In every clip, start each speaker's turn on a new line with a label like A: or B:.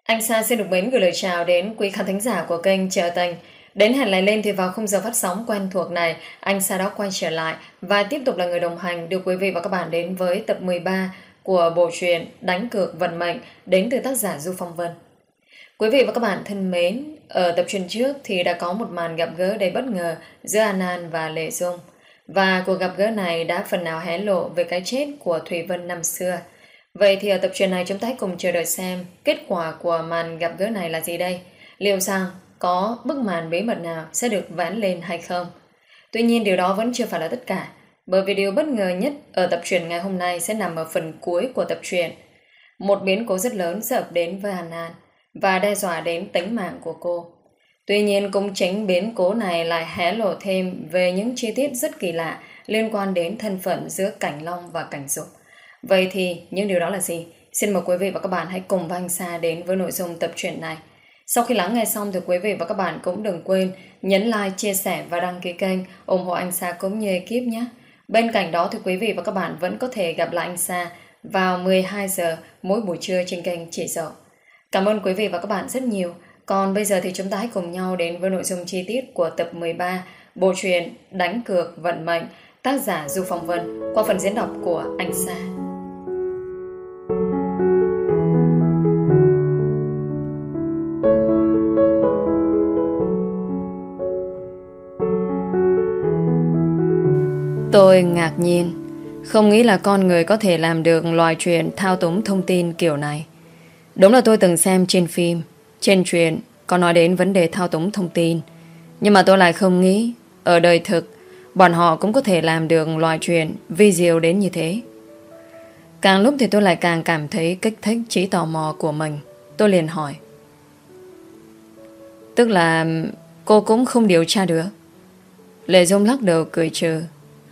A: Anh Sa xin được mến gửi lời chào đến quý khán thính giả của kênh Chờ Tình. Đến hẹn lại lên thì vào khung giờ phát sóng quen thuộc này, anh Sa đã quay trở lại và tiếp tục là người đồng hành đưa quý vị và các bạn đến với tập 13 của bộ truyện Đánh cược vận mệnh đến từ tác giả Du Phong Vân. Quý vị và các bạn thân mến, ở tập truyện trước thì đã có một màn gặp gỡ đầy bất ngờ giữa An An và Lệ Dung. Và cuộc gặp gỡ này đã phần nào hé lộ về cái chết của Thùy Vân năm xưa. Vậy thì ở tập truyện này chúng ta hãy cùng chờ đợi xem kết quả của màn gặp gỡ này là gì đây? Liệu rằng có bức màn bí mật nào sẽ được vén lên hay không? Tuy nhiên điều đó vẫn chưa phải là tất cả, bởi vì điều bất ngờ nhất ở tập truyện ngày hôm nay sẽ nằm ở phần cuối của tập truyện. Một biến cố rất lớn sẽ ập đến với An An và đe dọa đến tính mạng của cô. Tuy nhiên cũng chính biến cố này lại hé lộ thêm về những chi tiết rất kỳ lạ liên quan đến thân phận giữa Cảnh Long và Cảnh Dục. Vậy thì những điều đó là gì? Xin mời quý vị và các bạn hãy cùng với anh Sa đến với nội dung tập truyện này. Sau khi lắng nghe xong thì quý vị và các bạn cũng đừng quên nhấn like, chia sẻ và đăng ký kênh ủng hộ anh Sa cũng như ekip nhé. Bên cạnh đó thì quý vị và các bạn vẫn có thể gặp lại anh Sa vào 12 giờ mỗi buổi trưa trên kênh Chị Dậu. Cảm ơn quý vị và các bạn rất nhiều. Còn bây giờ thì chúng ta hãy cùng nhau đến với nội dung chi tiết của tập 13 bộ truyện Đánh cược vận mệnh, tác giả Du Phong Vân qua phần diễn đọc của anh Sa. Tôi ngạc nhiên, không nghĩ là con người có thể làm được loại chuyện thao túng thông tin kiểu này. Đúng là tôi từng xem trên phim, trên truyện có nói đến vấn đề thao túng thông tin, nhưng mà tôi lại không nghĩ ở đời thực bọn họ cũng có thể làm được loại chuyện vi diệu đến như thế. Càng lúc thì tôi lại càng cảm thấy kích thích trí tò mò của mình. Tôi liền hỏi, tức là cô cũng không điều tra được? Lệ Dung lắc đầu cười trừ.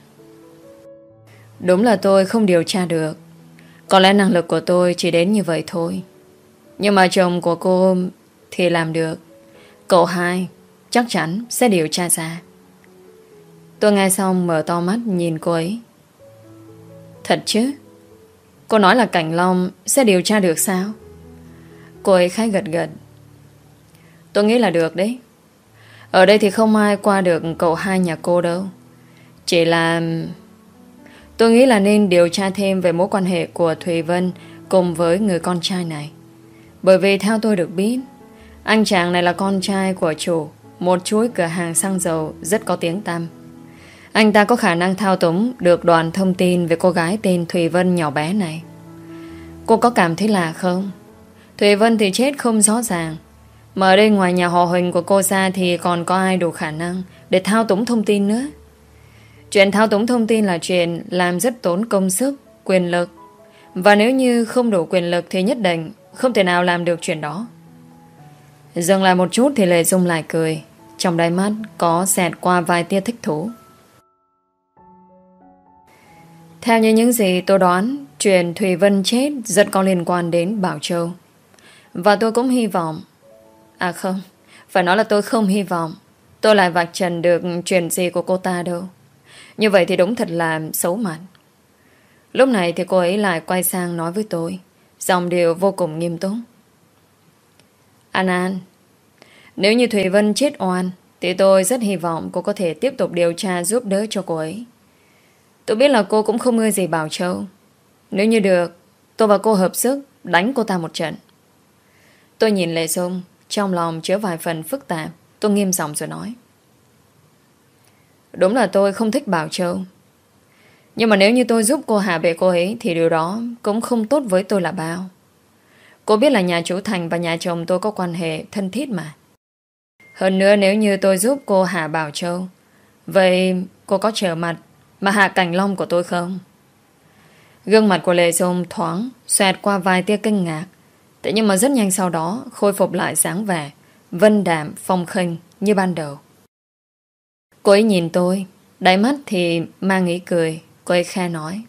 A: Đúng là tôi không điều tra được. Có lẽ năng lực của tôi chỉ đến như vậy thôi. Nhưng mà chồng của cô thì làm được. Cậu hai chắc chắn sẽ điều tra ra. Tôi nghe xong mở to mắt nhìn cô ấy. Thật chứ? Cô nói là Cảnh Long sẽ điều tra được sao? Cô ấy khá gật gật. Tôi nghĩ là được đấy. Ở đây thì không ai qua được cậu hai nhà cô đâu. Chỉ là tôi nghĩ là nên điều tra thêm về mối quan hệ của Thùy Vân cùng với người con trai này. Bởi vì theo tôi được biết, anh chàng này là con trai của chủ một chuỗi cửa hàng xăng dầu rất có tiếng tăm. Anh ta có khả năng thao túng được đoạn thông tin về cô gái tên Thùy Vân nhỏ bé này. Cô có cảm thấy lạ không? Thùy Vân thì chết không rõ ràng, mà ở đây ngoài nhà họ Huỳnh của cô ra thì còn có ai đủ khả năng để thao túng thông tin nữa. Chuyện thao túng thông tin là chuyện làm rất tốn công sức, quyền lực. Và nếu như không đủ quyền lực thì nhất định không thể nào làm được chuyện đó. Dừng lại một chút thì Lệ Dung lại cười. Trong đáy mắt có xẹt qua vài tia thích thú. Theo như những gì tôi đoán, chuyện Thùy Vân chết rất có liên quan đến Bảo Châu. Và tôi cũng hy vọng, à không, phải nói là tôi không hy vọng tôi lại vạch trần được chuyện gì của cô ta đâu. Như vậy thì đúng thật là xấu mặt. Lúc này thì cô ấy lại quay sang nói với tôi, giọng điệu vô cùng nghiêm túc. An An, nếu như Thùy Vân chết oan thì tôi rất hy vọng cô có thể tiếp tục điều tra giúp đỡ cho cô ấy. Tôi biết là cô cũng không ưa gì Bảo Châu. Nếu như được, tôi và cô hợp sức đánh cô ta một trận. Tôi nhìn Lệ Dung, trong lòng chứa vài phần phức tạp. Tôi nghiêm giọng rồi nói, đúng là tôi không thích Bảo Châu, nhưng mà nếu như tôi giúp cô hạ bệ cô ấy thì điều đó cũng không tốt với tôi là bao. Cô biết là nhà chủ Thành và nhà chồng tôi có quan hệ thân thiết mà. Hơn nữa nếu như tôi giúp cô hạ Bảo Châu, vậy cô có trở mặt mà hạ Cảnh Long của tôi không? Gương mặt của Lệ Dung thoáng xoẹt qua vài tia kinh ngạc. Thế nhưng mà rất nhanh sau đó khôi phục lại dáng vẻ vân đạm phong khinh như ban đầu. Cô ấy nhìn tôi, đáy mắt thì mang ý cười. Cô ấy khe nói,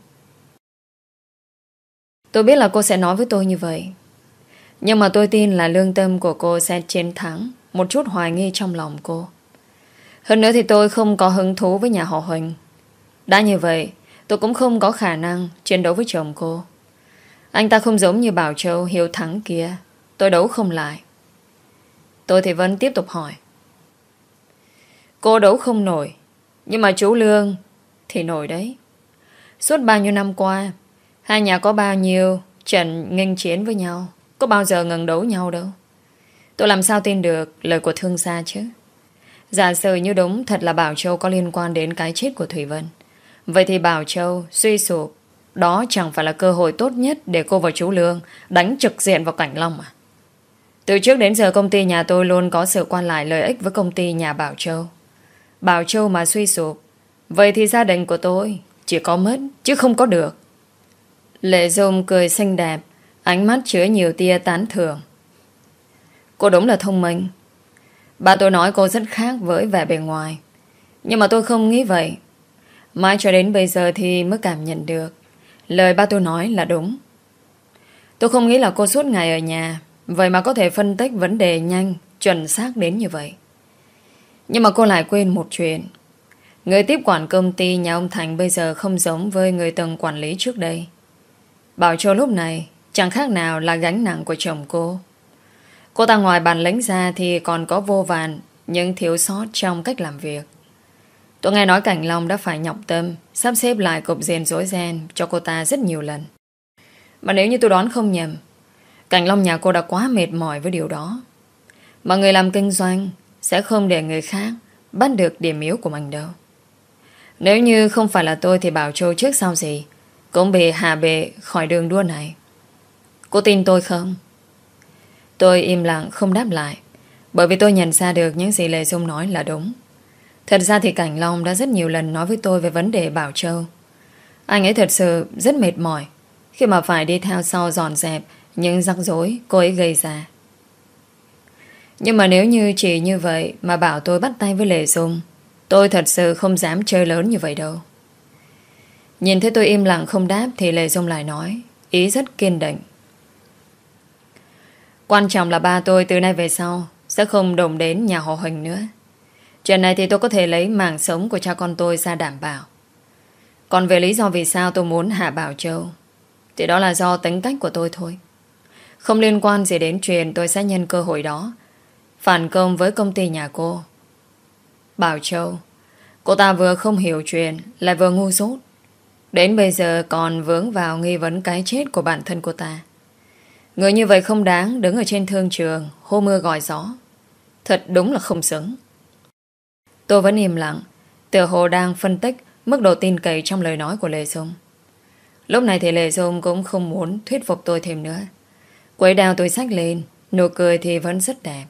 A: tôi biết là cô sẽ nói với tôi như vậy, nhưng mà tôi tin là lương tâm của cô sẽ chiến thắng một chút hoài nghi trong lòng cô. Hơn nữa thì tôi không có hứng thú với nhà họ Huỳnh. Đã như vậy, tôi cũng không có khả năng chiến đấu với chồng cô. Anh ta không giống như Bảo Châu hiếu thắng kia. Tôi đấu không lại. Tôi thì vẫn tiếp tục hỏi. Cô đấu không nổi, nhưng mà chú Lương thì nổi đấy. Suốt bao nhiêu năm qua, hai nhà có bao nhiêu trận nghênh chiến với nhau, có bao giờ ngừng đấu nhau đâu. Tôi làm sao tin được lời của thương gia chứ? Giả sử như đúng thật là Bảo Châu có liên quan đến cái chết của Thủy Vân, vậy thì Bảo Châu suy sụp, đó chẳng phải là cơ hội tốt nhất để cô và chú Lương đánh trực diện vào Cảnh Long à? Từ trước đến giờ công ty nhà tôi luôn có sự quan lại lợi ích với công ty nhà Bảo Châu. Bảo Châu mà suy sụp, vậy thì gia đình của tôi chỉ có mất chứ không có được. Lệ Dung cười xinh đẹp, ánh mắt chứa nhiều tia tán thưởng. Cô đúng là thông minh. Ba tôi nói cô rất khác với vẻ bề ngoài, nhưng mà tôi không nghĩ vậy. Mãi cho đến bây giờ thì mới cảm nhận được lời ba tôi nói là đúng. Tôi không nghĩ là cô suốt ngày ở nhà, vậy mà có thể phân tích vấn đề nhanh, chuẩn xác đến như vậy. Nhưng mà cô lại quên một chuyện. Người tiếp quản công ty nhà ông Thành bây giờ không giống với người từng quản lý trước đây. Bảo Châu lúc này chẳng khác nào là gánh nặng của chồng cô. Cô ta ngoài bản lĩnh ra thì còn có vô vàn những thiếu sót trong cách làm việc. Tôi nghe nói Cảnh Long đã phải nhọc tâm sắp xếp lại cục diện rối ren cho cô ta rất nhiều lần. Mà nếu như tôi đoán không nhầm, Cảnh Long nhà cô đã quá mệt mỏi với điều đó. Mà người làm kinh doanh sẽ không để người khác bắt được điểm yếu của mình đâu. Nếu như không phải là tôi thì Bảo Châu trước sau gì cũng bị hạ bệ khỏi đường đua này. Cô tin tôi không? Tôi im lặng không đáp lại, bởi vì tôi nhận ra được những gì Lệ Dung nói là đúng. Thật ra thì Cảnh Long đã rất nhiều lần nói với tôi về vấn đề Bảo Châu. Anh ấy thật sự rất mệt mỏi khi mà phải đi theo sau dọn dẹp những rắc rối cô ấy gây ra. Nhưng mà nếu như chỉ như vậy mà bảo tôi bắt tay với Lệ Dung, tôi thật sự không dám chơi lớn như vậy đâu. Nhìn thấy tôi im lặng không đáp thì Lệ Dung lại nói, ý rất kiên định. Quan trọng là ba tôi từ nay về sau sẽ không động đến nhà họ Huỳnh nữa. Chuyện này thì tôi có thể lấy mạng sống của cha con tôi ra đảm bảo. Còn về lý do vì sao tôi muốn hạ Bảo Châu thì đó là do tính cách của tôi thôi. Không liên quan gì đến chuyện tôi sẽ nhân cơ hội đó phản công với công ty nhà cô. Bảo Châu, cô ta vừa không hiểu chuyện lại vừa ngu dốt. Đến bây giờ còn vướng vào nghi vấn cái chết của bản thân cô ta. Người như vậy không đáng đứng ở trên thương trường hô mưa gọi gió. Thật đúng là không xứng. Tôi vẫn im lặng, tựa hồ đang phân tích mức độ tin cậy trong lời nói của Lệ Dung. Lúc này thì Lệ Dung cũng không muốn thuyết phục tôi thêm nữa. Quấy đào tôi xách lên, nụ cười thì vẫn rất đẹp.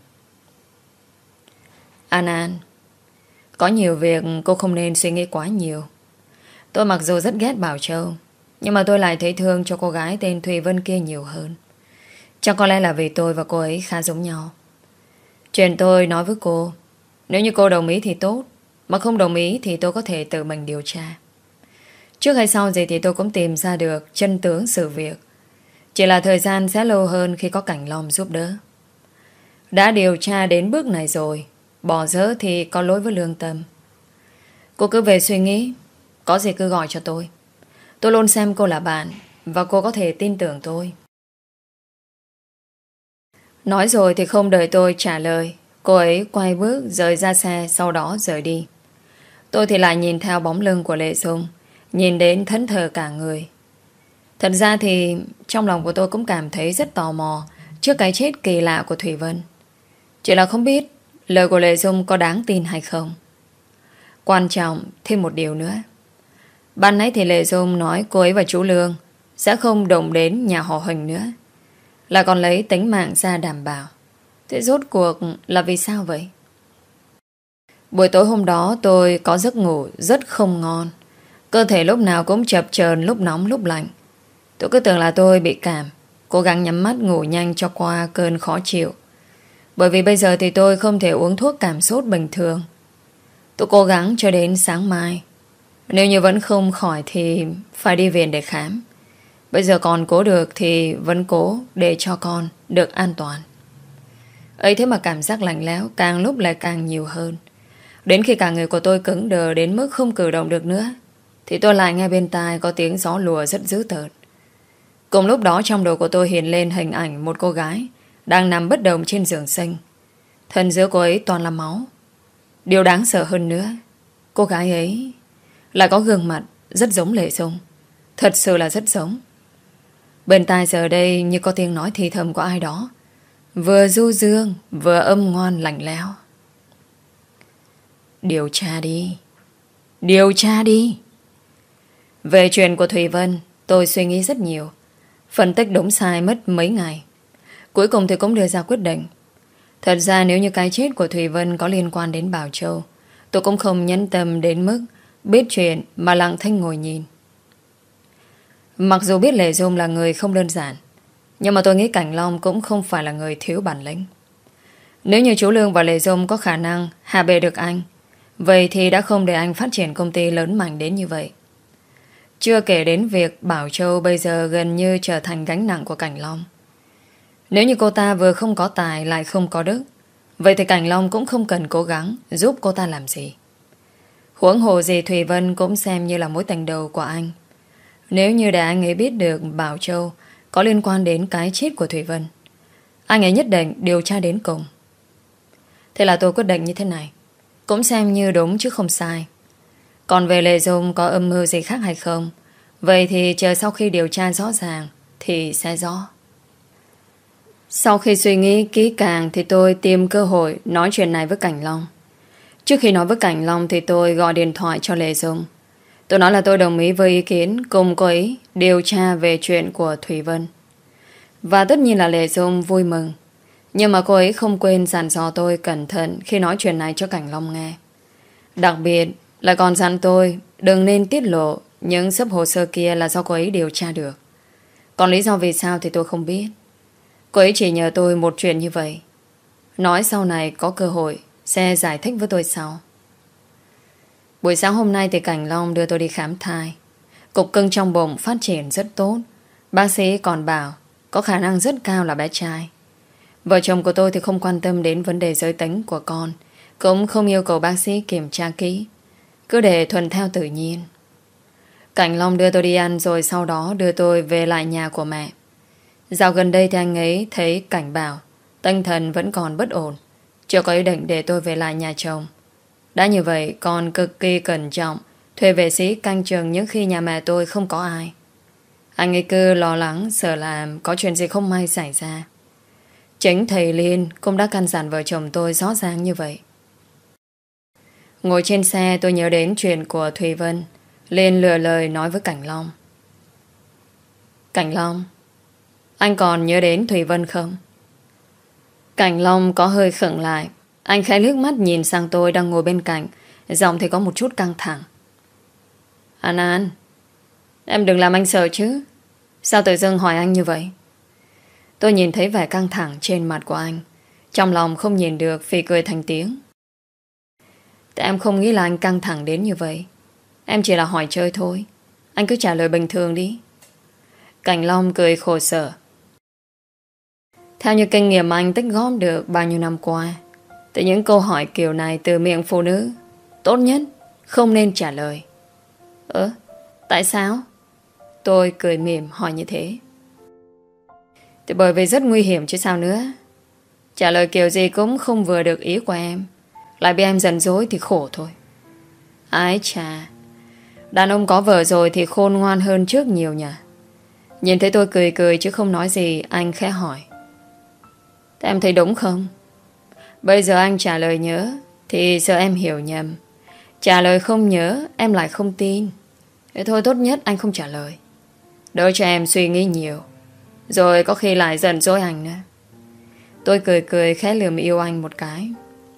A: An An, có nhiều việc cô không nên suy nghĩ quá nhiều. Tôi mặc dù rất ghét Bảo Châu, nhưng mà tôi lại thấy thương cho cô gái tên Thùy Vân kia nhiều hơn. Chắc có lẽ là vì tôi và cô ấy khá giống nhau. Chuyện tôi nói với cô, nếu như cô đồng ý thì tốt, mà không đồng ý thì tôi có thể tự mình điều tra. Trước hay sau gì thì tôi cũng tìm ra được chân tướng sự việc. Chỉ là thời gian sẽ lâu hơn khi có Cảnh Long giúp đỡ. Đã điều tra đến bước này rồi, bỏ dỡ thì có lỗi với lương tâm. Cô cứ về suy nghĩ, có gì cứ gọi cho tôi. Tôi luôn xem cô là bạn, và cô có thể tin tưởng tôi. Nói rồi thì không đợi tôi trả lời, cô ấy quay bước rời ra xe, sau đó rời đi. Tôi thì lại nhìn theo bóng lưng của Lệ Dung, nhìn đến thẫn thờ cả người. Thật ra thì trong lòng của tôi cũng cảm thấy rất tò mò trước cái chết kỳ lạ của Thủy Vân. Chỉ là không biết lời của Lệ Dung có đáng tin hay không. Quan trọng thêm một điều nữa. Ban nãy thì Lệ Dung nói cô ấy và chú Lương sẽ không động đến nhà họ Huỳnh nữa, là còn lấy tính mạng ra đảm bảo. Thế rốt cuộc là vì sao vậy? Buổi tối hôm đó tôi có giấc ngủ rất không ngon. Cơ thể lúc nào cũng chập chờn, lúc nóng lúc lạnh. Tôi cứ tưởng là tôi bị cảm, cố gắng nhắm mắt ngủ nhanh cho qua cơn khó chịu. Bởi vì bây giờ thì tôi không thể uống thuốc cảm sốt bình thường. Tôi cố gắng cho đến sáng mai. Nếu như vẫn không khỏi thì phải đi viện để khám. Bây giờ còn cố được thì vẫn cố để cho con được an toàn. Ấy thế mà cảm giác lạnh lẽo càng lúc lại càng nhiều hơn. Đến khi cả người của tôi cứng đờ đến mức không cử động được nữa, thì tôi lại nghe bên tai có tiếng gió lùa rất dữ tợn. Cùng lúc đó trong đầu của tôi hiện lên hình ảnh một cô gái đang nằm bất động trên giường xanh. Thân giữa cô ấy toàn là máu. Điều đáng sợ hơn nữa, cô gái ấy lại có gương mặt rất giống Lệ Dung. Thật sự là rất giống. Bên tai giờ đây như có tiếng nói thì thầm của ai đó, vừa du dương vừa âm ngoan lạnh lẽo. Điều tra đi. Điều tra đi. Về chuyện của Thùy Vân, tôi suy nghĩ rất nhiều, phân tích đúng sai mất mấy ngày. Cuối cùng thì cũng đưa ra quyết định. Thật ra nếu như cái chết của Thùy Vân có liên quan đến Bảo Châu, tôi cũng không nhẫn tâm đến mức biết chuyện mà lặng thinh ngồi nhìn. Mặc dù biết Lệ Dung là người không đơn giản, nhưng mà tôi nghĩ Cảnh Long cũng không phải là người thiếu bản lĩnh. Nếu như chú Lương và Lệ Dung có khả năng hạ bệ được anh, vậy thì đã không để anh phát triển công ty lớn mạnh đến như vậy. Chưa kể đến việc Bảo Châu bây giờ gần như trở thành gánh nặng của Cảnh Long. Nếu như cô ta vừa không có tài lại không có đức, vậy thì Cảnh Long cũng không cần cố gắng giúp cô ta làm gì. Huống hồ gì Thùy Vân cũng xem như là mối tình đầu của anh. Nếu như để anh ấy biết được Bảo Châu có liên quan đến cái chết của Thùy Vân, anh ấy nhất định điều tra đến cùng. Thế là tôi quyết định như thế này, cũng xem như đúng chứ không sai. Còn về Lệ Dung có âm mưu gì khác hay không, vậy thì chờ sau khi điều tra rõ ràng thì sẽ rõ. Sau khi suy nghĩ kỹ càng thì tôi tìm cơ hội nói chuyện này với Cảnh Long. Trước khi nói với Cảnh Long thì tôi gọi điện thoại cho Lệ Dung. Tôi nói là tôi đồng ý với ý kiến cùng cô ấy điều tra về chuyện của Thùy Vân. Và tất nhiên là Lệ Dung vui mừng. Nhưng mà cô ấy không quên dặn dò tôi cẩn thận khi nói chuyện này cho Cảnh Long nghe. Đặc biệt là còn dặn tôi đừng nên tiết lộ những xấp hồ sơ kia là do cô ấy điều tra được. Còn lý do vì sao thì tôi không biết. Cô ấy chỉ nhờ tôi một chuyện như vậy. Nói sau này có cơ hội sẽ giải thích với tôi sau. Buổi sáng hôm nay thì Cảnh Long đưa tôi đi khám thai. Cục cưng trong bụng phát triển rất tốt. Bác sĩ còn bảo có khả năng rất cao là bé trai. Vợ chồng của tôi thì không quan tâm đến vấn đề giới tính của con, cũng không yêu cầu bác sĩ kiểm tra kỹ, cứ để thuận theo tự nhiên. Cảnh Long đưa tôi đi ăn rồi sau đó đưa tôi về lại nhà của mẹ. Dạo gần đây thì anh ấy thấy Cảnh bảo tinh thần vẫn còn bất ổn, chưa có ý định để tôi về lại nhà chồng. Đã như vậy còn cực kỳ cẩn trọng thuê vệ sĩ canh chừng những khi nhà mẹ tôi không có ai. Anh ấy cứ lo lắng sợ làm có chuyện gì không may xảy ra. Chính thầy Liên cũng đã căn dặn vợ chồng tôi rõ ràng như vậy. Ngồi trên xe tôi nhớ đến chuyện của Thùy Vân. Liên lựa lời nói với Cảnh Long. Cảnh Long, anh còn nhớ đến Thùy Vân không? Cảnh Long có hơi khựng lại. Anh khẽ liếc mắt nhìn sang tôi đang ngồi bên cạnh, giọng thì có một chút căng thẳng. An, em đừng làm anh sợ chứ. Sao tự dưng hỏi anh như vậy? Tôi nhìn thấy vẻ căng thẳng trên mặt của anh, trong lòng không nhìn được phì cười thành tiếng. Tại em không nghĩ là anh căng thẳng đến như vậy. Em chỉ là hỏi chơi thôi. Anh cứ trả lời bình thường đi. Cảnh Long cười khổ sở. Theo như kinh nghiệm anh tích góp được bao nhiêu năm qua, thì những câu hỏi kiểu này từ miệng phụ nữ tốt nhất không nên trả lời. Tại sao? Tôi cười mỉm hỏi như thế. Thì bởi vì rất nguy hiểm chứ sao nữa. Trả lời kiểu gì cũng không vừa được ý của em, lại bị em giận dỗi thì khổ thôi. Ái chà, đàn ông có vợ rồi thì khôn ngoan hơn trước nhiều nhỉ. Nhìn thấy tôi cười cười chứ không nói gì, anh khẽ hỏi. Thế em thấy đúng không? Bây giờ anh trả lời nhớ thì sợ em hiểu nhầm. Trả lời không nhớ em lại không tin. Thế thôi tốt nhất anh không trả lời, đỡ cho em suy nghĩ nhiều, rồi có khi lại giận dỗi anh nữa. Tôi cười cười khẽ lườm yêu anh một cái.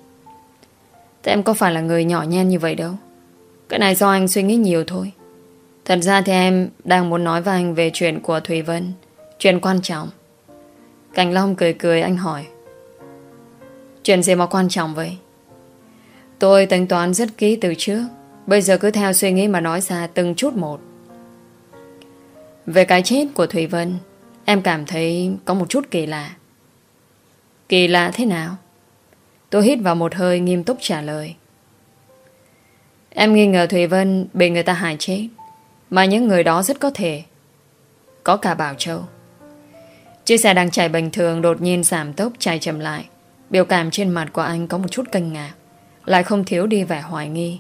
A: Thế em có phải là người nhỏ nhen như vậy đâu. Cái này do anh suy nghĩ nhiều thôi. Thật ra thì em đang muốn nói với anh về chuyện của Thùy Vân, chuyện quan trọng. Cảnh Long cười cười, anh hỏi. Chuyện gì mà quan trọng vậy? Tôi tính toán rất kỹ từ trước, bây giờ cứ theo suy nghĩ mà nói ra từng chút một. Về cái chết của Thùy Vân, em cảm thấy có một chút kỳ lạ. Kỳ lạ thế nào? Tôi hít vào một hơi nghiêm túc trả lời. Em nghi ngờ Thùy Vân bị người ta hại chết, mà những người đó rất có thể có cả Bảo Châu. Chiếc xe đang chạy bình thường đột nhiên giảm tốc chạy chậm lại. Biểu cảm trên mặt của anh có một chút kinh ngạc, lại không thiếu đi vẻ hoài nghi.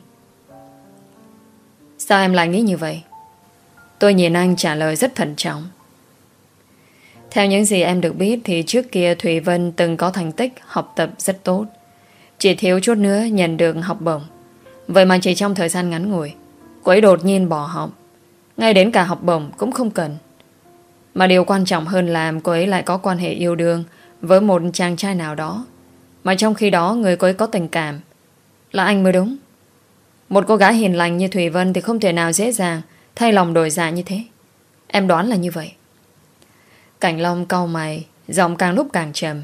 A: Sao em lại nghĩ như vậy? Tôi nhìn anh trả lời rất thận trọng. Theo những gì em được biết thì trước kia Thùy Vân từng có thành tích học tập rất tốt, chỉ thiếu chút nữa nhận được học bổng. Vậy mà chỉ trong thời gian ngắn ngủi, cô ấy đột nhiên bỏ học, ngay đến cả học bổng cũng không cần. Mà điều quan trọng hơn là cô ấy lại có quan hệ yêu đương với một chàng trai nào đó, mà trong khi đó người cô ấy có tình cảm là anh mới đúng. Một cô gái hiền lành như Thùy Vân thì không thể nào dễ dàng thay lòng đổi dạ như thế. Em đoán là như vậy. Cảnh Long cau mày, giọng càng lúc càng trầm.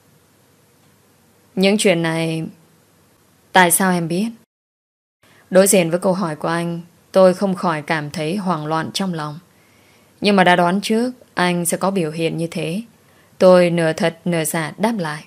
A: Những chuyện này tại sao em biết? Đối diện với câu hỏi của anh, tôi không khỏi cảm thấy hoảng loạn trong lòng. Nhưng mà đã đoán trước anh sẽ có biểu hiện như thế. Tôi nửa thật nửa giả đáp lại.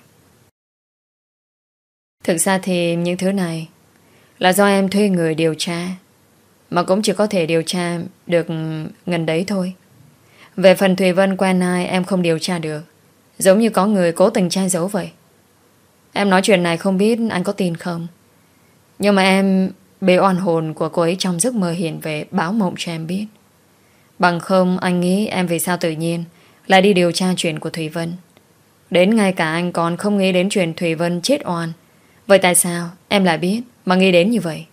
A: Thực ra thì những thứ này là do em thuê người điều tra, mà cũng chỉ có thể điều tra được ngần đấy thôi. Về phần Thùy Vân quen ai em không điều tra được, giống như có người cố tình che giấu vậy. Em nói chuyện này không biết anh có tin không, nhưng mà em bị oan hồn của cô ấy trong giấc mơ hiện về báo mộng cho em biết. Bằng không anh nghĩ em vì sao tự nhiên lại đi điều tra chuyện của Thùy Vân. Đến ngay cả anh còn không nghĩ đến chuyện Thùy Vân chết oan. Vậy tại sao em lại biết mà nghĩ đến như vậy?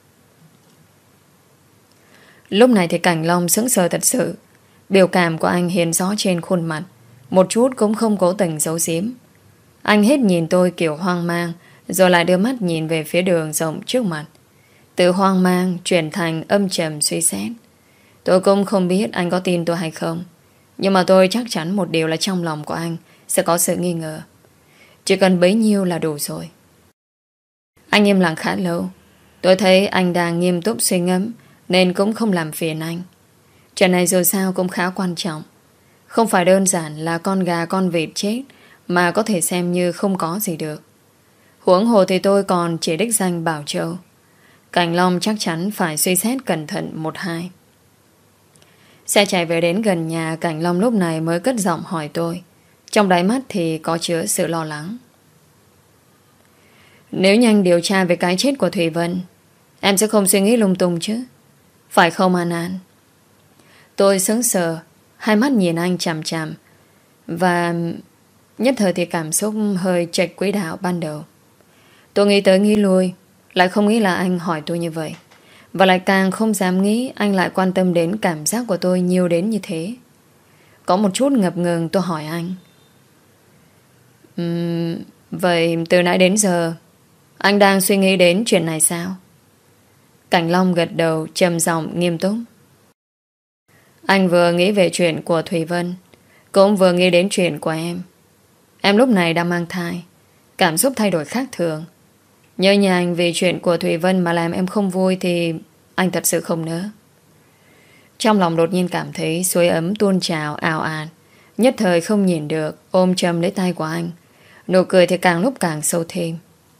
A: Lúc này thì Cảnh Long sững sờ thật sự. Biểu cảm của anh hiện rõ trên khuôn mặt, một chút cũng không cố tình giấu giếm. Anh hết nhìn tôi kiểu hoang mang, rồi lại đưa mắt nhìn về phía đường rộng trước mặt. Từ hoang mang chuyển thành âm trầm suy xét. Tôi cũng không biết anh có tin tôi hay không, nhưng mà tôi chắc chắn một điều là trong lòng của anh sẽ có sự nghi ngờ. Chỉ cần bấy nhiêu là đủ rồi. Anh im lặng khá lâu. Tôi thấy anh đang nghiêm túc suy ngẫm, nên cũng không làm phiền anh. Chuyện này dù sao cũng khá quan trọng. Không phải đơn giản là con gà con vịt chết mà có thể xem như không có gì được. Huống hồ thì tôi còn chỉ đích danh Bảo Châu. Cảnh Long chắc chắn phải suy xét cẩn thận một hai. Xe chạy về đến gần nhà, Cảnh Long lúc này mới cất giọng hỏi tôi. Trong đáy mắt thì có chứa sự lo lắng. Nếu nhanh điều tra về cái chết của Thùy Vân, em sẽ không suy nghĩ lung tung chứ, phải không An An? Tôi sững sờ, hai mắt nhìn anh chằm chằm, và nhất thời thì cảm xúc hơi chệch quỹ đạo ban đầu. Tôi nghĩ tới nghĩ lui, lại không nghĩ là anh hỏi tôi như vậy, và lại càng không dám nghĩ anh lại quan tâm đến cảm giác của tôi nhiều đến như thế. Có một chút ngập ngừng tôi hỏi anh. Vậy từ nãy đến giờ anh đang suy nghĩ đến chuyện này sao? Cảnh Long gật đầu trầm giọng nghiêm túc. Anh vừa nghĩ về chuyện của Thùy Vân, cũng vừa nghĩ đến chuyện của em. Em lúc này đang mang thai, cảm xúc thay đổi khác thường. Nhớ nhà anh vì chuyện của Thùy Vân mà làm em không vui thì anh thật sự không nỡ. Trong lòng đột nhiên cảm thấy suối ấm tuôn trào ào ạt, nhất thời không nhìn được, ôm chầm lấy tay của anh. Nụ cười thì càng lúc càng sâu thêm.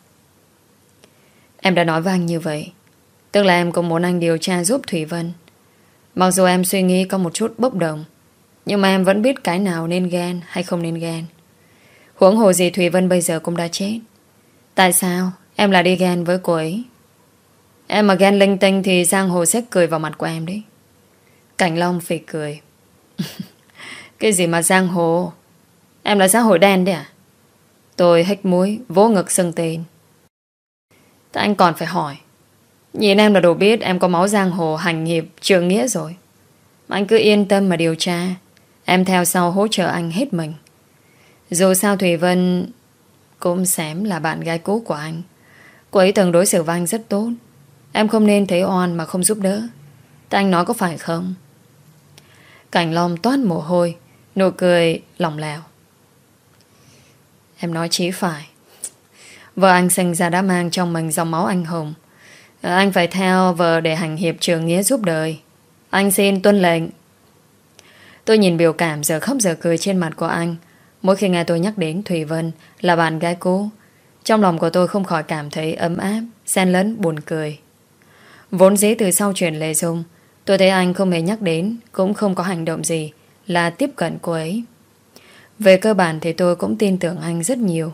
A: Em đã nói với anh như vậy, tức là em cũng muốn anh điều tra giúp Thùy Vân. Mặc dù em suy nghĩ có một chút bốc đồng, nhưng mà em vẫn biết cái nào nên ghen hay không nên ghen. Huống hồ gì Thùy Vân bây giờ cũng đã chết. Tại sao em lại đi ghen với cô ấy? Em mà ghen linh tinh thì giang hồ sẽ cười vào mặt của em đấy. Cảnh Long phì cười. Cái gì mà giang hồ? Em là xã hội đen đấy à? Tôi hếch mũi, vỗ ngực xưng tên. Tại anh còn phải hỏi. Nhìn em là đồ biết em có máu giang hồ hành nghiệp trượng nghĩa rồi. Mà anh cứ yên tâm mà điều tra. Em theo sau hỗ trợ anh hết mình. Dù sao Thùy Vân cũng xém là bạn gái cũ của anh. Cô ấy từng đối xử với anh rất tốt. Em không nên thấy oan mà không giúp đỡ. Tại anh nói có phải không? Cảnh Long toát mồ hôi, nụ cười lỏng lẻo. Em nói chí phải. Vợ anh sinh ra đã mang trong mình dòng máu anh hùng. Anh phải theo vợ để hành hiệp trường nghĩa giúp đời. Anh xin tuân lệnh. Tôi nhìn biểu cảm giờ khóc giờ cười trên mặt của anh. Mỗi khi nghe tôi nhắc đến Thùy Vân là bạn gái cũ, trong lòng của tôi không khỏi cảm thấy ấm áp, xen lẫn buồn cười. Vốn dĩ từ sau chuyện Lê Dung, tôi thấy anh không hề nhắc đến, cũng không có hành động gì là tiếp cận cô ấy. Về cơ bản thì tôi cũng tin tưởng anh rất nhiều.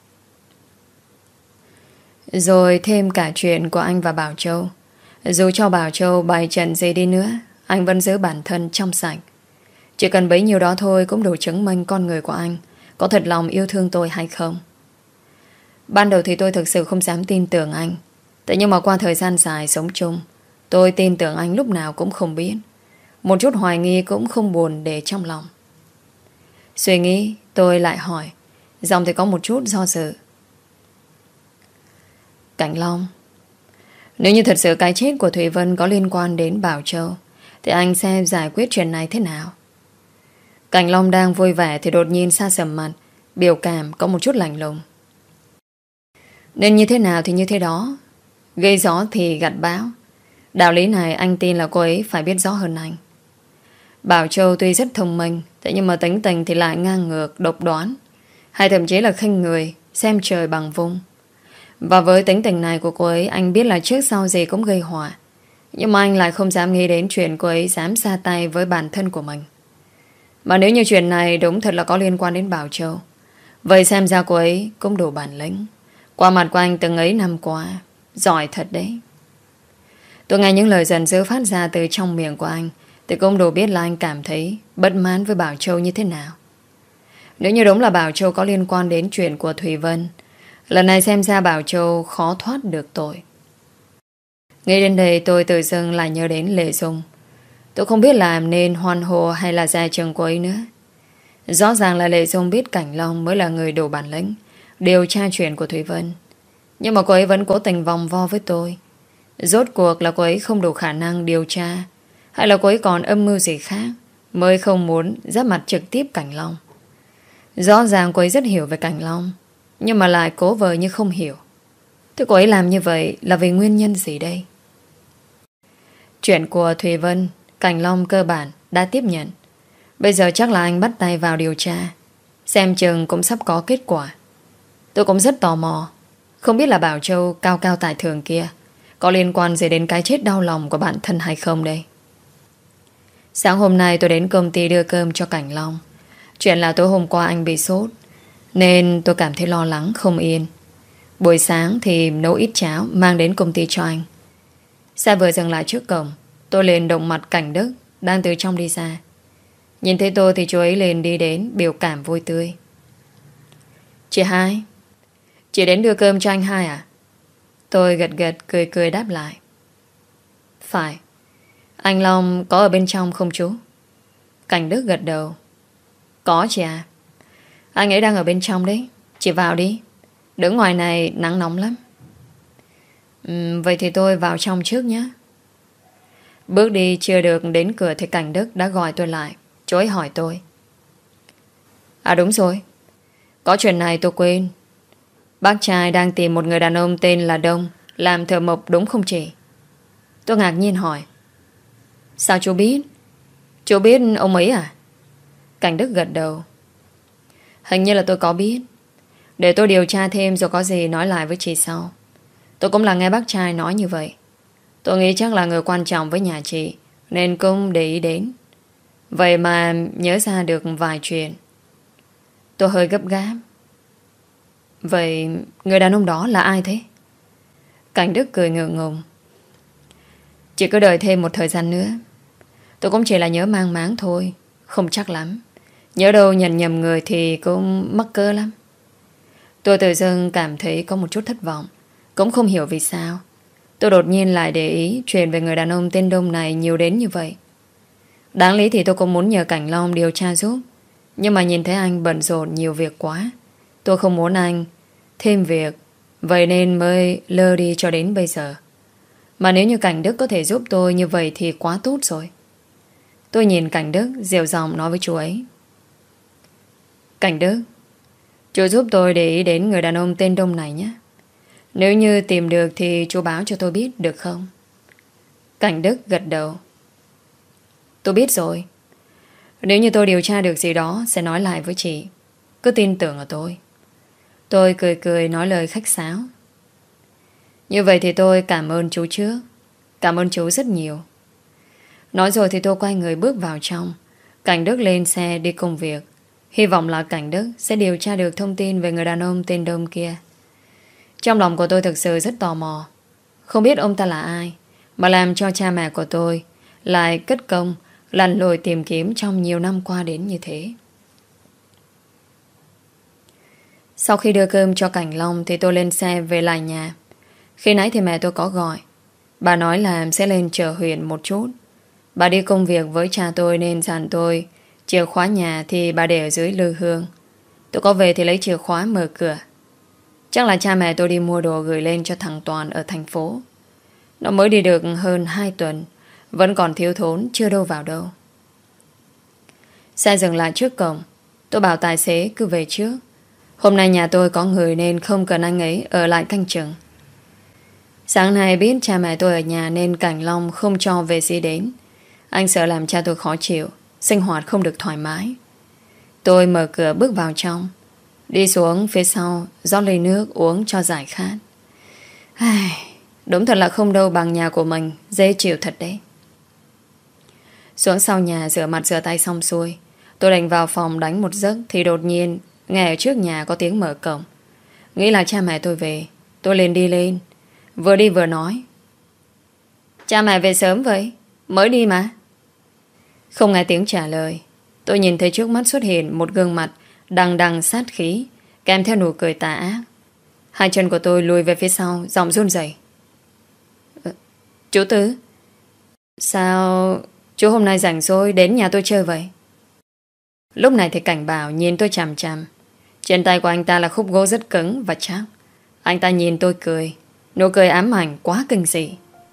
A: Rồi thêm cả chuyện của anh và Bảo Châu. Dù cho Bảo Châu bày trận gì đi nữa, anh vẫn giữ bản thân trong sạch. Chỉ cần bấy nhiêu đó thôi cũng đủ chứng minh con người của anh có thật lòng yêu thương tôi hay không. Ban đầu thì tôi thực sự không dám tin tưởng anh. Thế nhưng mà qua thời gian dài sống chung, tôi tin tưởng anh lúc nào cũng không biết. Một chút hoài nghi cũng không buồn để trong lòng. Suy nghĩ, tôi lại hỏi. Giọng thì có một chút do dự. Cảnh Long, nếu như thật sự cái chết của Thủy Vân có liên quan đến Bảo Châu, thì anh sẽ giải quyết chuyện này thế nào? Cảnh Long đang vui vẻ thì đột nhiên xa sầm mặt, biểu cảm có một chút lạnh lùng. Nên như thế nào thì như thế đó. Gây gió thì gặt bão. Đạo lý này anh tin là cô ấy phải biết rõ hơn anh. Bảo Châu tuy rất thông minh, thế nhưng mà tính tình thì lại ngang ngược, độc đoán, hay thậm chí là khinh người, xem trời bằng vung. Và với tính tình này của cô ấy, anh biết là trước sau gì cũng gây họa. Nhưng mà anh lại không dám nghĩ đến chuyện cô ấy dám ra tay với bản thân của mình. Mà nếu như chuyện này đúng thật là có liên quan đến Bảo Châu, vậy xem ra cô ấy cũng đủ bản lĩnh. Qua mặt của anh từng ấy năm qua, giỏi thật đấy. Tôi nghe những lời giận dữ phát ra từ trong miệng của anh, thì cũng đủ biết là anh cảm thấy bất mãn với Bảo Châu như thế nào. Nếu như đúng là Bảo Châu có liên quan đến chuyện của Thủy Vân, lần này xem ra Bảo Châu khó thoát được tội. Nghĩ đến đây tôi tự dưng lại nhớ đến Lệ Dung. Tôi không biết làm nên hoan hô hay là ra chừng cô ấy nữa. Rõ ràng là Lệ Dung biết Cảnh Long mới là người đủ bản lĩnh điều tra chuyện của Thủy Vân. Nhưng mà cô ấy vẫn cố tình vòng vo với tôi. Rốt cuộc là cô ấy không đủ khả năng điều tra, hay là cô ấy còn âm mưu gì khác mới không muốn giáp mặt trực tiếp Cảnh Long. Rõ ràng cô ấy rất hiểu về Cảnh Long, nhưng mà lại cố vờ như không hiểu. Thế cô ấy làm như vậy là vì nguyên nhân gì đây? Chuyện của Thùy Vân, Cảnh Long cơ bản đã tiếp nhận. Bây giờ chắc là anh bắt tay vào điều tra. Xem chừng cũng sắp có kết quả. Tôi cũng rất tò mò, không biết là Bảo Châu cao cao tại thượng kia có liên quan gì đến cái chết đau lòng của bản thân hay không đây. Sáng hôm nay tôi đến công ty đưa cơm cho Cảnh Long. Chuyện là tối hôm qua anh bị sốt, nên tôi cảm thấy lo lắng không yên. Buổi sáng thì nấu ít cháo mang đến công ty cho anh. Xe vừa dừng lại trước cổng, tôi liền động mặt Cảnh Đức đang từ trong đi ra. Nhìn thấy tôi thì chú ấy liền đi đến, biểu cảm vui tươi. Chị Hai, chị đến đưa cơm cho anh Hai à? Tôi gật gật cười cười đáp lại. Phải. Anh Long có ở bên trong không chú? Cảnh Đức gật đầu. Có chị à. Anh ấy đang ở bên trong đấy. Chị vào đi. Đứng ngoài này nắng nóng lắm. Vậy thì tôi vào trong trước nhé. Bước đi chưa được đến cửa thì Cảnh Đức đã gọi tôi lại. Chú ấy hỏi tôi. À đúng rồi, có chuyện này tôi quên. Bác trai đang tìm một người đàn ông tên là Đông làm thợ mộc đúng không chị? Tôi ngạc nhiên hỏi. Sao chú biết? Chú biết ông ấy à? Cảnh Đức gật đầu. Hình như là tôi có biết. Để tôi điều tra thêm rồi có gì nói lại với chị sau. Tôi cũng là nghe bác trai nói như vậy. Tôi nghĩ chắc là người quan trọng với nhà chị, nên cũng để ý đến. Vậy mà nhớ ra được vài chuyện. Tôi hơi gấp gáp. Vậy người đàn ông đó là ai thế? Cảnh Đức cười ngượng ngùng. Chỉ cứ đợi thêm một thời gian nữa. Tôi cũng chỉ là nhớ mang máng thôi, không chắc lắm. Nhớ đâu nhận nhầm người thì cũng mắc cỡ lắm. Tôi tự dưng cảm thấy có một chút thất vọng. Cũng không hiểu vì sao tôi đột nhiên lại để ý chuyện về người đàn ông tên Đông này nhiều đến như vậy. Đáng lý thì tôi cũng muốn nhờ Cảnh Long điều tra giúp, nhưng mà nhìn thấy anh bận rộn nhiều việc quá. Tôi không muốn anh thêm việc, vậy nên mới lơ đi cho đến bây giờ. Mà nếu như Cảnh Đức có thể giúp tôi như vậy thì quá tốt rồi. Tôi nhìn Cảnh Đức dịu giọng nói với chú ấy. Cảnh Đức, chú giúp tôi để ý đến người đàn ông tên Đông này nhé. Nếu như tìm được thì chú báo cho tôi biết được không? Cảnh Đức gật đầu. Tôi biết rồi. Nếu như tôi điều tra được gì đó sẽ nói lại với chị. Cứ tin tưởng ở tôi. Tôi cười cười nói lời khách sáo. Như vậy thì tôi cảm ơn chú trước. Cảm ơn chú rất nhiều. Nói rồi thì tôi quay người bước vào trong. Cảnh Đức lên xe đi công việc. Hy vọng là Cảnh Đức sẽ điều tra được thông tin về người đàn ông tên Đông kia. Trong lòng của tôi thực sự rất tò mò. Không biết ông ta là ai mà làm cho cha mẹ của tôi lại cất công lặn lội tìm kiếm trong nhiều năm qua đến như thế. Sau khi đưa cơm cho Cảnh Long thì tôi lên xe về lại nhà. Khi nãy thì mẹ tôi có gọi. Bà nói là sẽ lên chợ huyện một chút. Bà đi công việc với cha tôi nên dặn tôi chìa khóa nhà thì bà để ở dưới lư hương. Tôi có về thì lấy chìa khóa mở cửa. Chắc là cha mẹ tôi đi mua đồ gửi lên cho thằng Toàn ở thành phố. Nó mới đi được hơn 2 tuần, vẫn còn thiếu thốn, chưa đâu vào đâu. Xe dừng lại trước cổng. Tôi bảo tài xế cứ về trước. Hôm nay nhà tôi có người nên không cần anh ấy ở lại canh chừng. Sáng nay biết cha mẹ tôi ở nhà nên Cảnh Long không cho về xe đến. Anh sợ làm cha tôi khó chịu, sinh hoạt không được thoải mái. Tôi mở cửa bước vào trong, đi xuống phía sau rót ly nước uống cho giải khát. Đúng thật là không đâu bằng nhà của mình, dễ chịu thật đấy. Xuống sau nhà rửa mặt rửa tay xong xuôi, tôi định vào phòng đánh một giấc thì đột nhiên nghe ở trước nhà có tiếng mở cổng. Nghĩ là cha mẹ tôi về. Tôi liền đi lên, vừa đi vừa nói: Cha mẹ về sớm vậy? Mới đi mà. Không nghe tiếng trả lời. Tôi nhìn thấy trước mắt xuất hiện một gương mặt đằng đằng sát khí, kèm theo nụ cười tà ác. Hai chân của tôi lùi về phía sau, giọng run rẩy: Chú Tứ, sao chú hôm nay rảnh rỗi đến nhà tôi chơi vậy? Lúc này thì Cảnh Bảo nhìn tôi chằm chằm. Trên tay của anh ta là khúc gỗ rất cứng và chắc. Anh ta nhìn tôi cười, nụ cười ám ảnh quá kinh dị.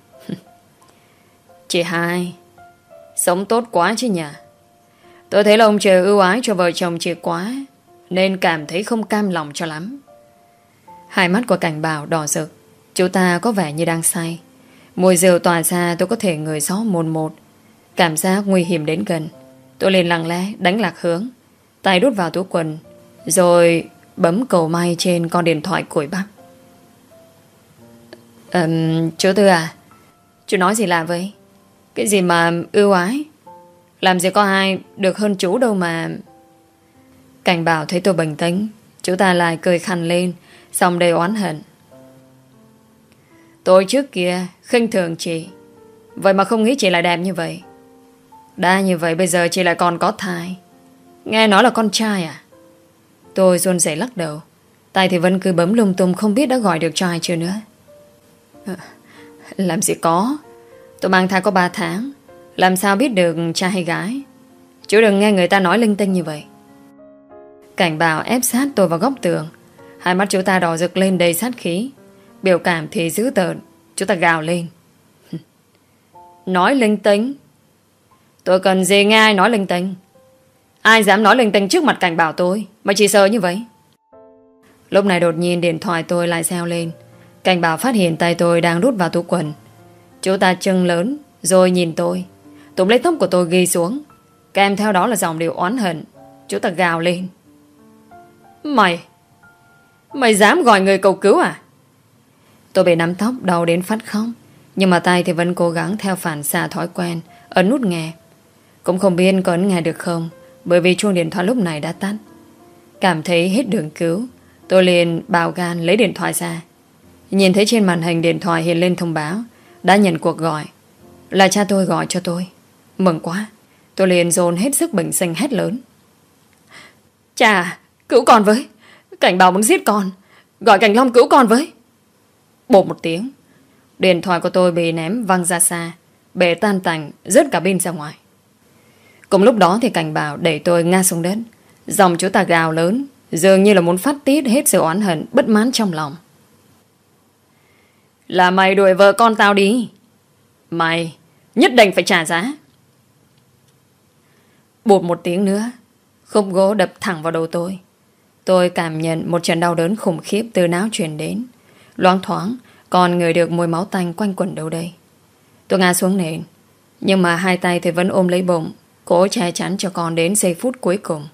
A: Chị Hai, sống tốt quá chứ nhỉ. Tôi thấy là ông trời ưu ái cho vợ chồng chị quá, nên cảm thấy không cam lòng cho lắm. Hai mắt của Cảnh Bảo đỏ rực. Chú ta có vẻ như đang say. Mùi rượu tỏa ra tôi có thể ngửi rõ mồn một. Cảm giác nguy hiểm đến gần. Tôi liền lặng lẽ đánh lạc hướng, tay đút vào túi quần, rồi bấm cầu may trên con điện thoại cùi bắp. Chú Tư à, chú nói gì lạ vậy? Cái gì mà ưu ái? Làm gì có ai được hơn chú đâu mà. Cảnh Bảo thấy tôi bình tĩnh, chú ta lại cười khăn lên, xong đầy oán hận. Tôi trước kia khinh thường chị, vậy mà không nghĩ chị lại đẹp như vậy. Đã như vậy bây giờ chị lại còn có thai. Nghe nói là con trai à? Tôi run rẩy lắc đầu, tay thì vẫn cứ bấm lung tung, không biết đã gọi được cho ai chưa nữa. Làm gì có. Tôi mang thai có 3 tháng, làm sao biết được trai hay gái? Chú đừng nghe người ta nói linh tinh như vậy. Cảnh Bảo ép sát tôi vào góc tường. Hai mắt chú ta đỏ rực lên đầy sát khí, biểu cảm thì dữ tợn. Chú ta gào lên: Nói linh tinh? Tôi cần gì nghe ai nói linh tinh? Ai dám nói linh tinh trước mặt Cảnh Bảo tôi mà chỉ sợ như vậy? Lúc này đột nhiên điện thoại tôi lại reo lên. Cảnh Bảo phát hiện tay tôi đang đút vào túi quần. Chú ta trừng lớn rồi nhìn tôi, túm lấy tóc của tôi ghi xuống, kèm theo đó là dòng điệu oán hận. Chú ta gào lên: Mày dám gọi người cầu cứu à? Tôi bị nắm tóc đau đến phát khóc, nhưng mà tay thì vẫn cố gắng theo phản xạ thói quen ấn nút nghe. Cũng không biết có ấn nghe được không, bởi vì chuông điện thoại lúc này đã tắt. Cảm thấy hết đường cứu, tôi liền bạo gan lấy điện thoại ra. Nhìn thấy trên màn hình điện thoại hiện lên thông báo đã nhận cuộc gọi. Là cha tôi gọi cho tôi. Mừng quá. Tôi liền dồn hết sức bình sinh hét lớn: Cha, cứu con với. Cảnh Bảo muốn giết con. Gọi Cảnh Long cứu con với. Bột một tiếng, điện thoại của tôi bị ném văng ra xa, bể tan tành, rớt cả pin ra ngoài. Cùng lúc đó thì Cảnh Bảo đẩy tôi ngã xuống đất. Dòng chú ta gào lớn, dường như là muốn phát tiết hết sự oán hận bất mãn trong lòng. Là mày đuổi vợ con tao đi. Mày nhất định phải trả giá. Bụt một tiếng nữa, khúc gỗ đập thẳng vào đầu tôi. Tôi cảm nhận một trận đau đớn khủng khiếp từ não truyền đến. Loáng thoáng còn ngửi được mùi máu tanh quanh quẩn đâu đây. Tôi ngã xuống nền, nhưng mà hai tay thì vẫn ôm lấy bụng, cố che chắn cho con đến giây phút cuối cùng.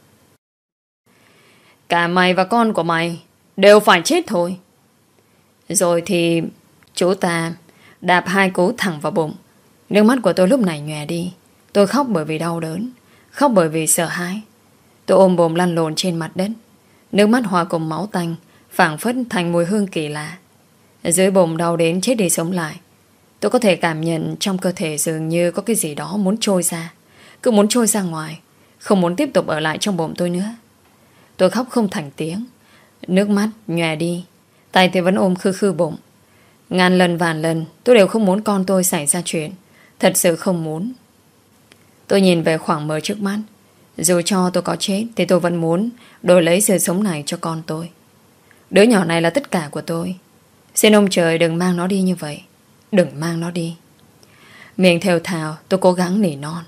A: Cả mày và con của mày đều phải chết thôi. Rồi thì chú ta đạp 2 cú thẳng vào bụng. Nước mắt của tôi lúc này nhòe đi. Tôi khóc bởi vì đau đớn, khóc bởi vì sợ hãi. Tôi ôm bồm lăn lộn trên mặt đất. Nước mắt hòa cùng máu tanh, phảng phất thành mùi hương kỳ lạ. Dưới bồm đau đến chết đi sống lại. Tôi có thể cảm nhận trong cơ thể dường như có cái gì đó muốn trôi ra. Cứ muốn trôi ra ngoài, không muốn tiếp tục ở lại trong bụng tôi nữa. Tôi khóc không thành tiếng. Nước mắt nhòe đi. Tay thì vẫn ôm khư khư bụng. Ngàn lần vạn lần tôi đều không muốn con tôi xảy ra chuyện. Thật sự không muốn. Tôi nhìn về khoảng mờ trước mắt. Dù cho tôi có chết thì tôi vẫn muốn đổi lấy sự sống này cho con tôi. Đứa nhỏ này là tất cả của tôi. Xin ông trời đừng mang nó đi như vậy. Đừng mang nó đi. Miệng thều thào tôi cố gắng nỉ non.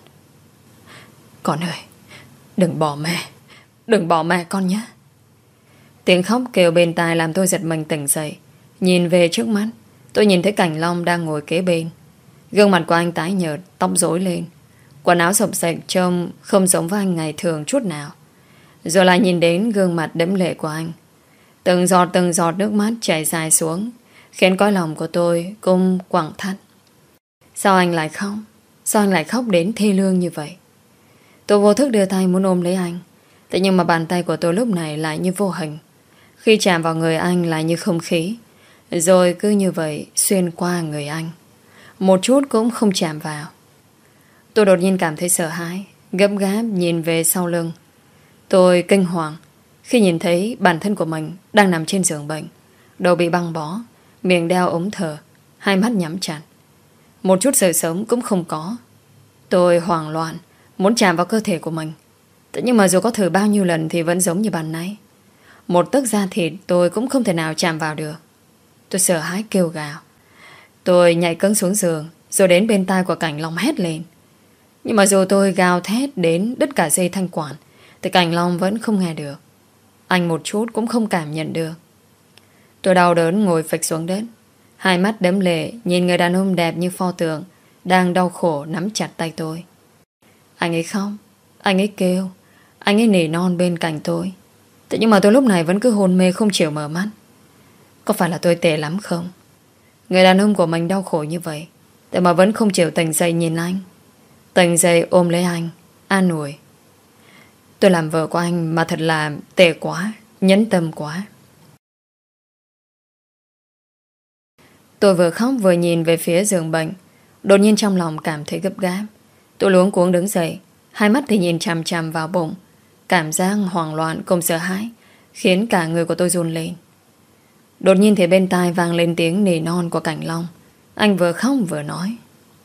A: Con ơi, đừng bỏ mẹ. Đừng bỏ mẹ con nhé. Tiếng khóc kêu bên tai làm tôi giật mình tỉnh dậy. Nhìn về trước mắt, tôi nhìn thấy Cảnh Long đang ngồi kế bên. Gương mặt của anh tái nhợt, tóc rối lên. Quần áo xộc xệch trông không giống với anh ngày thường chút nào. Rồi lại nhìn đến gương mặt đẫm lệ của anh. Từng giọt nước mắt chảy dài xuống, khiến cõi lòng của tôi cũng quặn thắt. Sao anh lại khóc? Sao anh lại khóc đến thê lương như vậy? Tôi vô thức đưa tay muốn ôm lấy anh. Thế nhưng mà bàn tay của tôi lúc này lại như vô hình. Khi chạm vào người anh lại như không khí. Rồi cứ như vậy xuyên qua người anh. Một chút cũng không chạm vào. Tôi đột nhiên cảm thấy sợ hãi, gấp gáp nhìn về sau lưng. Tôi kinh hoàng khi nhìn thấy bản thân của mình đang nằm trên giường bệnh, đầu bị băng bó, miệng đeo ống thở, hai mắt nhắm chặt. Một chút sự sống cũng không có. Tôi hoảng loạn, muốn chạm vào cơ thể của mình. Thế nhưng mà dù có thử bao nhiêu lần thì vẫn giống như ban nãy. Một tấc da thịt tôi cũng không thể nào chạm vào được. Tôi sợ hãi kêu gào. Tôi nhảy cẫng xuống giường, rồi đến bên tai của Cảnh Long hét lên. Nhưng mà dù tôi gào thét đến đứt cả dây thanh quản thì Cảnh Long vẫn không nghe được. Anh một chút cũng không cảm nhận được. Tôi đau đớn ngồi phịch xuống đất, hai mắt đẫm lệ nhìn người đàn ông đẹp như pho tượng đang đau khổ nắm chặt tay tôi. Anh ấy khóc, anh ấy kêu, anh ấy nỉ non bên cạnh tôi. Thế nhưng mà tôi lúc này vẫn cứ hôn mê không chịu mở mắt. Có phải là tôi tệ lắm không? Người đàn ông của mình đau khổ như vậy,แต่mà vẫn không chịu tỉnh dậy nhìn anh. Tỉnh dậy ôm lấy anh, an ủi. Tôi làm vợ của anh mà thật là tệ quá, nhẫn tâm quá. Tôi vừa khóc vừa nhìn về phía giường bệnh. Đột nhiên trong lòng cảm thấy gấp gáp. Tôi luống cuống đứng dậy, hai mắt thì nhìn chằm chằm vào bụng. Cảm giác hoảng loạn cùng sợ hãi khiến cả người của tôi run lên. Đột nhiên thì bên tai vang lên tiếng nỉ non của Cảnh Long. Anh vừa khóc vừa nói.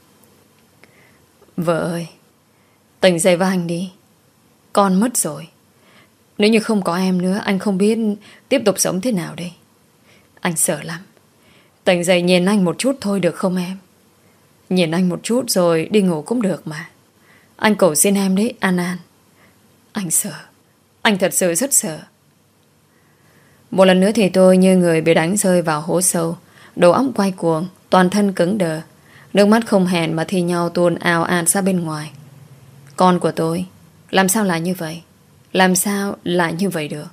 A: Vợ ơi, tỉnh dậy với anh đi. Con mất rồi. Nếu như không có em nữa, anh không biết tiếp tục sống thế nào đây. Anh sợ lắm. Tỉnh dậy nhìn anh một chút thôi được không em? Nhìn anh một chút rồi đi ngủ cũng được mà. Anh cầu xin em đấy, An An. Anh sợ. Anh thật sự rất sợ. Một lần nữa thì tôi như người bị đánh rơi vào hố sâu. Đầu óc quay cuồng, toàn thân cứng đờ. Nước mắt không hẹn mà thi nhau tuôn ào ạt ra bên ngoài. Con của tôi, làm sao lại như vậy? Làm sao lại như vậy được?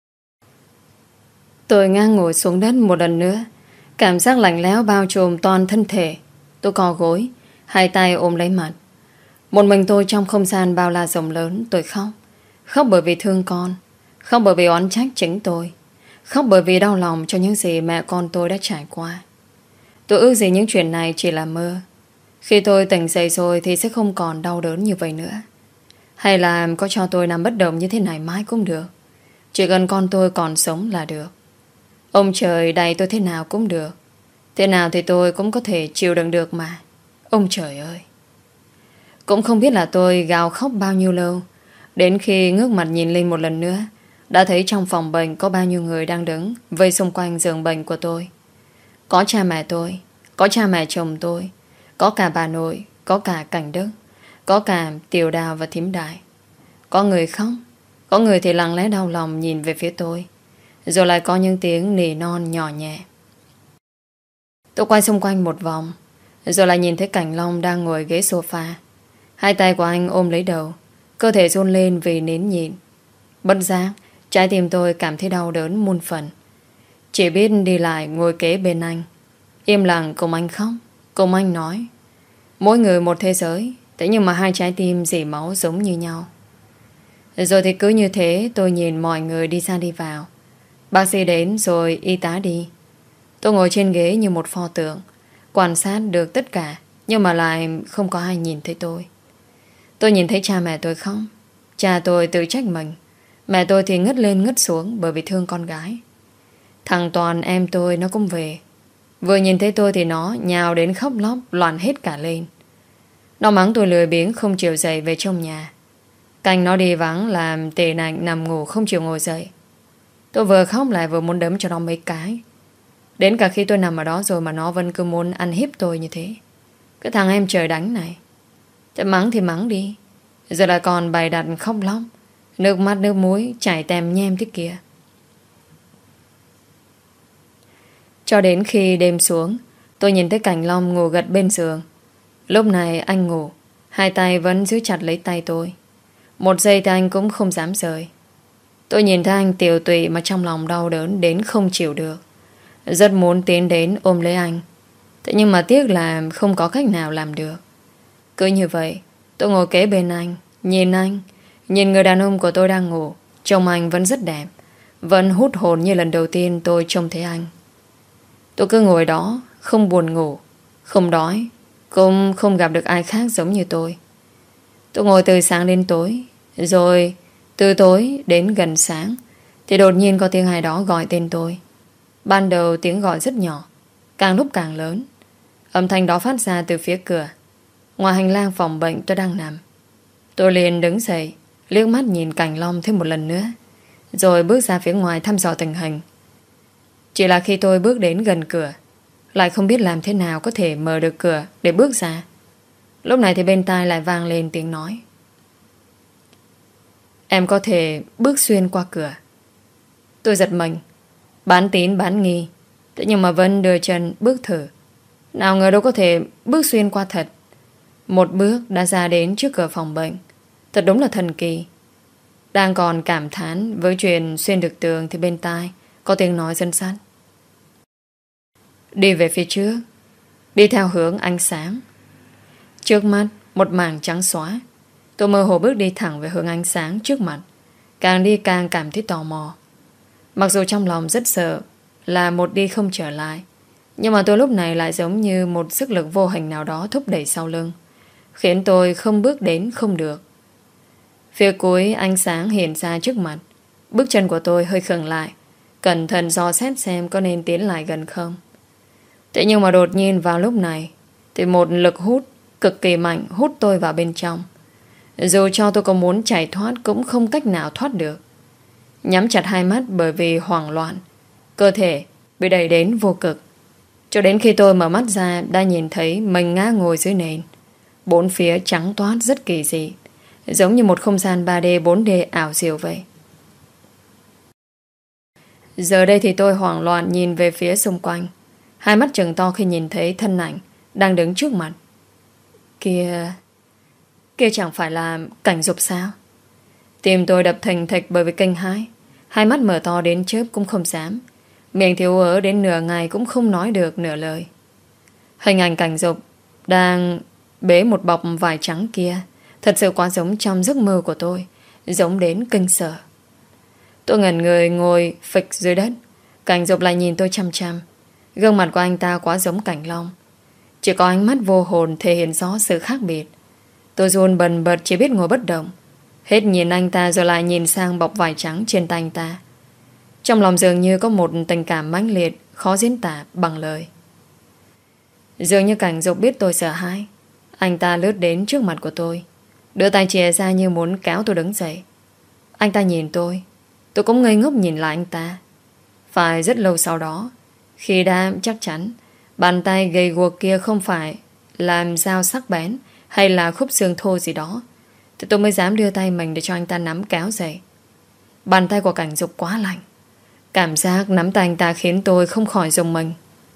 A: Tôi ngang ngồi xuống đất một lần nữa. Cảm giác lạnh lẽo bao trùm toàn thân thể. Tôi co gối, hai tay ôm lấy mặt. Một mình tôi trong không gian bao la rộng lớn. Tôi khóc. Khóc bởi vì thương con. Khóc bởi vì oán trách chính tôi. Khóc bởi vì đau lòng cho những gì mẹ con tôi đã trải qua. Tôi ước gì những chuyện này chỉ là mơ. Khi tôi tỉnh dậy rồi thì sẽ không còn đau đớn như vậy nữa. Hay là có cho tôi nằm bất động như thế này mãi cũng được. Chỉ cần con tôi còn sống là được. Ông trời đày tôi thế nào cũng được. Thế nào thì tôi cũng có thể chịu đựng được mà. Ông trời ơi. Cũng không biết là tôi gào khóc bao nhiêu lâu. Đến khi ngước mặt nhìn lên một lần nữa, đã thấy trong phòng bệnh có bao nhiêu người đang đứng vây xung quanh giường bệnh của tôi. Có cha mẹ tôi, có cha mẹ chồng tôi, có cả bà nội, có cả Cảnh Đức, có cả Tiểu Đào và Thím Đại. Có người khóc, có người thì lặng lẽ đau lòng nhìn về phía tôi. Rồi lại có những tiếng nỉ non nhỏ nhẹ. Tôi quay xung quanh một vòng, rồi lại nhìn thấy Cảnh Long đang ngồi ghế sofa. Hai tay của anh ôm lấy đầu, cơ thể run lên vì nín nhịn. Bất giác, trái tim tôi cảm thấy đau đớn muôn phần. Chỉ biết đi lại ngồi kế bên anh, im lặng cùng anh khóc, cùng anh nói. Mỗi người một thế giới, thế nhưng mà hai trái tim dỉ máu giống như nhau. Rồi thì cứ như thế tôi nhìn mọi người đi ra đi vào. Bác sĩ đến rồi y tá đi. Tôi ngồi trên ghế như một pho tượng, quan sát được tất cả, nhưng mà lại không có ai nhìn thấy tôi. Tôi nhìn thấy cha mẹ tôi khóc. Cha tôi tự trách mình. Mẹ tôi thì ngất lên ngất xuống bởi vì thương con gái. Thằng Toàn em tôi nó cũng về. Vừa nhìn thấy tôi thì nó nhào đến khóc lóc loạn hết cả lên. Nó mắng tôi lười biếng không chịu dậy về trong nhà. Cảnh nó đi vắng làm tệ nạnh nằm ngủ không chịu ngồi dậy. Tôi vừa khóc lại vừa muốn đấm cho nó mấy cái. Đến cả khi tôi nằm ở đó rồi mà nó vẫn cứ muốn ăn hiếp tôi như thế. Cái thằng em trời đánh này. Thế mắng thì mắng đi. Giờ lại còn bày đặt khóc lóc, nước mắt nước muối chảy tèm nhem thế kia. Cho đến khi đêm xuống, tôi nhìn thấy Cảnh Long ngủ gật bên giường. Lúc này anh ngủ, hai tay vẫn giữ chặt lấy tay tôi. Một giây thì anh cũng không dám rời. Tôi nhìn thấy anh tiều tụy mà trong lòng đau đớn đến không chịu được. Rất muốn tiến đến ôm lấy anh. Thế nhưng mà tiếc là không có cách nào làm được. Cứ như vậy, tôi ngồi kế bên anh, nhìn người đàn ông của tôi đang ngủ. Trông anh vẫn rất đẹp, vẫn hút hồn như lần đầu tiên tôi trông thấy anh. Tôi cứ ngồi đó, không buồn ngủ, không đói, cũng không gặp được ai khác giống như tôi. Tôi ngồi từ sáng đến tối, rồi từ tối đến gần sáng, thì đột nhiên có tiếng ai đó gọi tên tôi. Ban đầu tiếng gọi rất nhỏ, càng lúc càng lớn. Âm thanh đó phát ra từ phía cửa, ngoài hành lang phòng bệnh tôi đang nằm. Tôi liền đứng dậy, liếc mắt nhìn Cảnh Long thêm một lần nữa, rồi bước ra phía ngoài thăm dò tình hình. Chỉ là khi tôi bước đến gần cửa, lại không biết làm thế nào có thể mở được cửa để bước ra. Lúc này thì bên tai lại vang lên tiếng nói: "Em có thể bước xuyên qua cửa." Tôi giật mình, bán tín bán nghi, thế nhưng mà vẫn đưa chân bước thử. Nào ngờ đâu có thể bước xuyên qua thật. Một bước đã ra đến trước cửa phòng bệnh. Thật đúng là thần kỳ. Đang còn cảm thán với chuyện xuyên được tường thì bên tai có tiếng nói dân sát: "Đi về phía trước, đi theo hướng ánh sáng." Trước mắt một mảng trắng xóa. Tôi mơ hồ bước đi thẳng về hướng ánh sáng trước mặt. Càng đi càng cảm thấy tò mò. Mặc dù trong lòng rất sợ là một đi không trở lại, nhưng mà tôi lúc này lại giống như một sức lực vô hình nào đó thúc đẩy sau lưng, khiến tôi không bước đến không được. Phía cuối ánh sáng hiện ra trước mặt. Bước chân của tôi hơi khựng lại, cẩn thận dò xét xem có nên tiến lại gần không. Thế nhưng mà đột nhiên vào lúc này thì một lực hút cực kỳ mạnh hút tôi vào bên trong. Dù cho tôi có muốn chạy thoát cũng không cách nào thoát được. Nhắm chặt hai mắt bởi vì hoảng loạn, cơ thể bị đẩy đến vô cực. Cho đến khi tôi mở mắt ra đã nhìn thấy mình ngã ngồi dưới nền. Bốn phía trắng toát rất kỳ dị, giống như một không gian 3D 4D ảo diệu vậy. Giờ đây thì tôi hoảng loạn nhìn về phía xung quanh, hai mắt trừng to khi nhìn thấy thân ảnh đang đứng trước mặt. Kia chẳng phải là Cảnh Dục sao? Tim tôi đập thình thịch bởi vì kinh hãi. Hai mắt mở to đến chớp cũng không dám, miệng thiếu ớ đến nửa ngày cũng không nói được nửa lời. Hình ảnh Cảnh Dục đang bế một bọc vải trắng kia thật sự quá giống trong giấc mơ của tôi, giống đến kinh sợ. Tôi ngẩn người ngồi phịch dưới đất. Cảnh Dục lại nhìn tôi chăm chăm. Gương mặt của anh ta quá giống Cảnh Long, chỉ có ánh mắt vô hồn thể hiện rõ sự khác biệt. Tôi run bần bật chỉ biết ngồi bất động, hết nhìn anh ta rồi lại nhìn sang bọc vải trắng trên tay anh ta. Trong lòng dường như có một tình cảm mãnh liệt khó diễn tả bằng lời. Dường như Cảnh Dục biết tôi sợ hãi. Anh ta lướt đến trước mặt của tôi, đưa tay chìa ra như muốn kéo tôi đứng dậy. Anh ta nhìn tôi cũng ngây ngốc nhìn lại anh ta. Phải rất lâu sau đó, khi đã chắc chắn bàn tay gầy guộc kia không phải làm dao sắc bén hay là khúc xương thô gì đó, thì tôi mới dám đưa tay mình để cho anh ta nắm kéo dậy. Bàn tay của Cảnh Dục quá lạnh. Cảm giác nắm tay anh ta khiến tôi không khỏi rùng mình.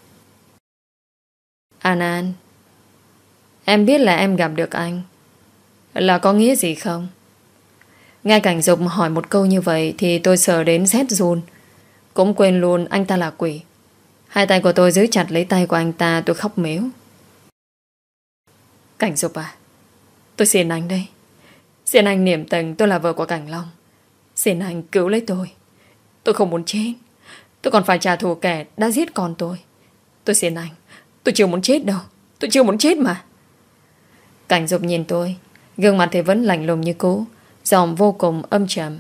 A: An An, em biết là em gặp được anh là có nghĩa gì không? Nghe Cảnh Dục hỏi một câu như vậy thì tôi sợ đến rét run, cũng quên luôn anh ta là quỷ. Hai tay của tôi giữ chặt lấy tay của anh ta, tôi khóc mếu. Cảnh Dục à, tôi xin anh đây, Xin anh niệm tình, tôi là vợ của Cảnh Long. Xin anh cứu lấy tôi. Tôi không muốn chết. Tôi còn phải trả thù kẻ đã giết con tôi. Tôi xin anh. Tôi chưa muốn chết đâu. Tôi chưa muốn chết mà. Cảnh Dục nhìn tôi, gương mặt thì vẫn lạnh lùng như cũ, giọng vô cùng âm trầm.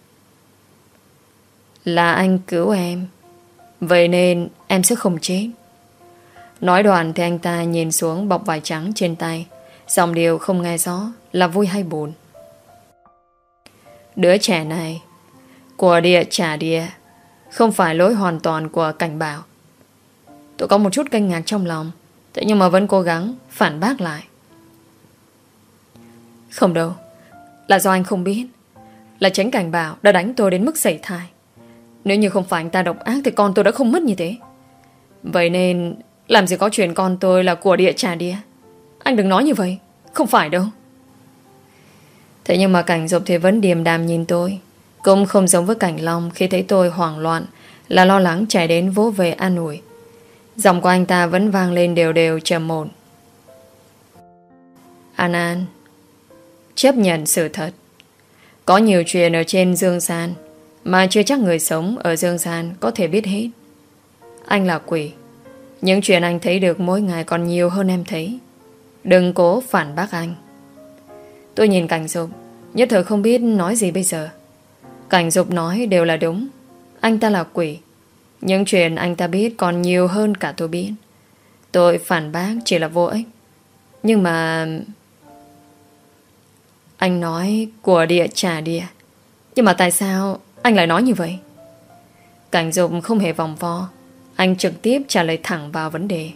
A: Là anh cứu em, vậy nên em sẽ không chết. Nói đoạn thì anh ta nhìn xuống bọc vải trắng trên tay, giọng điệu không nghe rõ là vui hay buồn. Đứa trẻ này, của địa trả địa, không phải lỗi hoàn toàn của Cảnh Bảo. Tôi có một chút kinh ngạc trong lòng, thế nhưng mà vẫn cố gắng phản bác lại. Không đâu, là do anh không biết. Là chính Cảnh Bảo đã đánh tôi đến mức sẩy thai. Nếu như không phải anh ta độc ác thì con tôi đã không mất như thế. Vậy nên làm gì có chuyện con tôi là của địa trả địa. Anh đừng nói như vậy. Không phải đâu. Thế nhưng mà Cảnh Dục thì vẫn điềm đạm nhìn tôi. Cũng không giống với Cảnh Long khi thấy tôi hoảng loạn, là lo lắng chạy đến vỗ về an ủi. Giọng của anh ta vẫn vang lên đều đều trầm ổn. An An, chấp nhận sự thật. Có nhiều chuyện ở trên Dương Gian mà chưa chắc người sống ở Dương Gian có thể biết hết. Anh là quỷ. Những chuyện anh thấy được mỗi ngày còn nhiều hơn em thấy. Đừng cố phản bác anh. Tôi nhìn Cảnh Dục, nhất thời không biết nói gì bây giờ. Cảnh Dục nói đều là đúng. Anh ta là quỷ. Những chuyện anh ta biết còn nhiều hơn cả tôi biết. Tôi phản bác chỉ là vô ích. Nhưng mà... Anh nói của địa trả địa. Nhưng mà tại sao anh lại nói như vậy? Cảnh Dục không hề vòng vo. Anh trực tiếp trả lời thẳng vào vấn đề.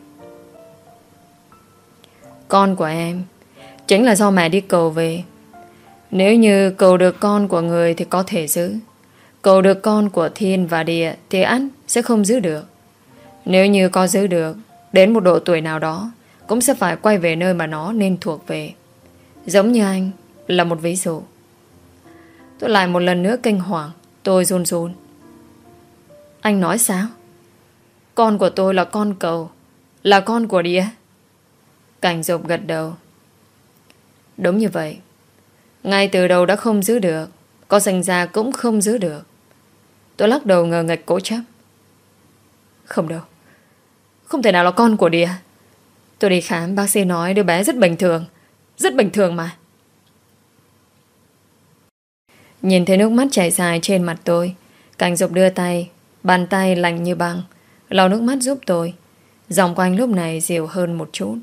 A: Con của em chính là do mẹ đi cầu về. Nếu như cầu được con của người thì có thể giữ. Cầu được con của thiên và địa thì ắt sẽ không giữ được. Nếu như có giữ được, đến một độ tuổi nào đó cũng sẽ phải quay về nơi mà nó nên thuộc về. Giống như anh là một ví dụ. Tôi lại một lần nữa kinh hoàng. Tôi run run. Anh nói sao? Con của tôi là con cầu, là con của địa. Cảnh Dục gật đầu. Đúng như vậy. Ngay từ đầu đã không giữ được, có sinh ra cũng không giữ được. Tôi lắc đầu ngờ nghệch cố chấp. Không đâu, không thể nào là con của địa. Tôi đi khám, bác sĩ nói đứa bé rất bình thường. Rất bình thường mà. Nhìn thấy nước mắt chảy dài trên mặt tôi, Cảnh Dục đưa tay, bàn tay lạnh như băng, lau nước mắt giúp tôi. Giọng của anh lúc này dịu hơn một chút.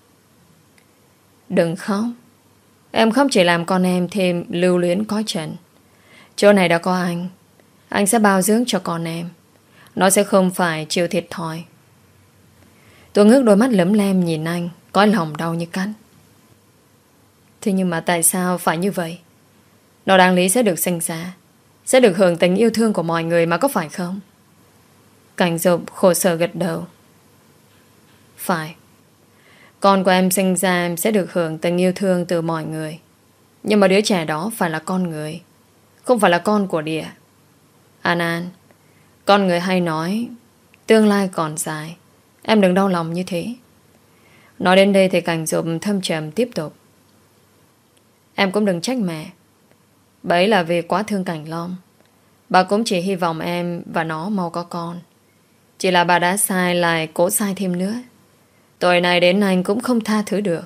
A: Đừng khóc. Em khóc chỉ làm con em thêm lưu luyến có trần. Chỗ này đã có anh sẽ bao dưỡng cho con em. Nó sẽ không phải chịu thiệt thòi. Tôi ngước đôi mắt lấm lem nhìn anh, có lòng đau như cắt. Thế nhưng mà tại sao phải như vậy? Nó đáng lý sẽ được sinh ra, sẽ được hưởng tình yêu thương của mọi người mà, có phải không? Cảnh Dục khổ sở gật đầu. Phải. Con của em sinh ra em sẽ được hưởng tình yêu thương từ mọi người. Nhưng mà đứa trẻ đó phải là con người, không phải là con của địa. An An, con người hay nói tương lai còn dài. Em đừng đau lòng như thế. Nói đến đây thì Cảnh Dục thâm trầm tiếp tục. Em cũng đừng trách mẹ. Bà ấy là vì quá thương Cảnh Long. Bà cũng chỉ hy vọng em và nó mau có con. Chỉ là bà đã sai lại cố sai thêm nữa. Tội này đến anh cũng không tha thứ được.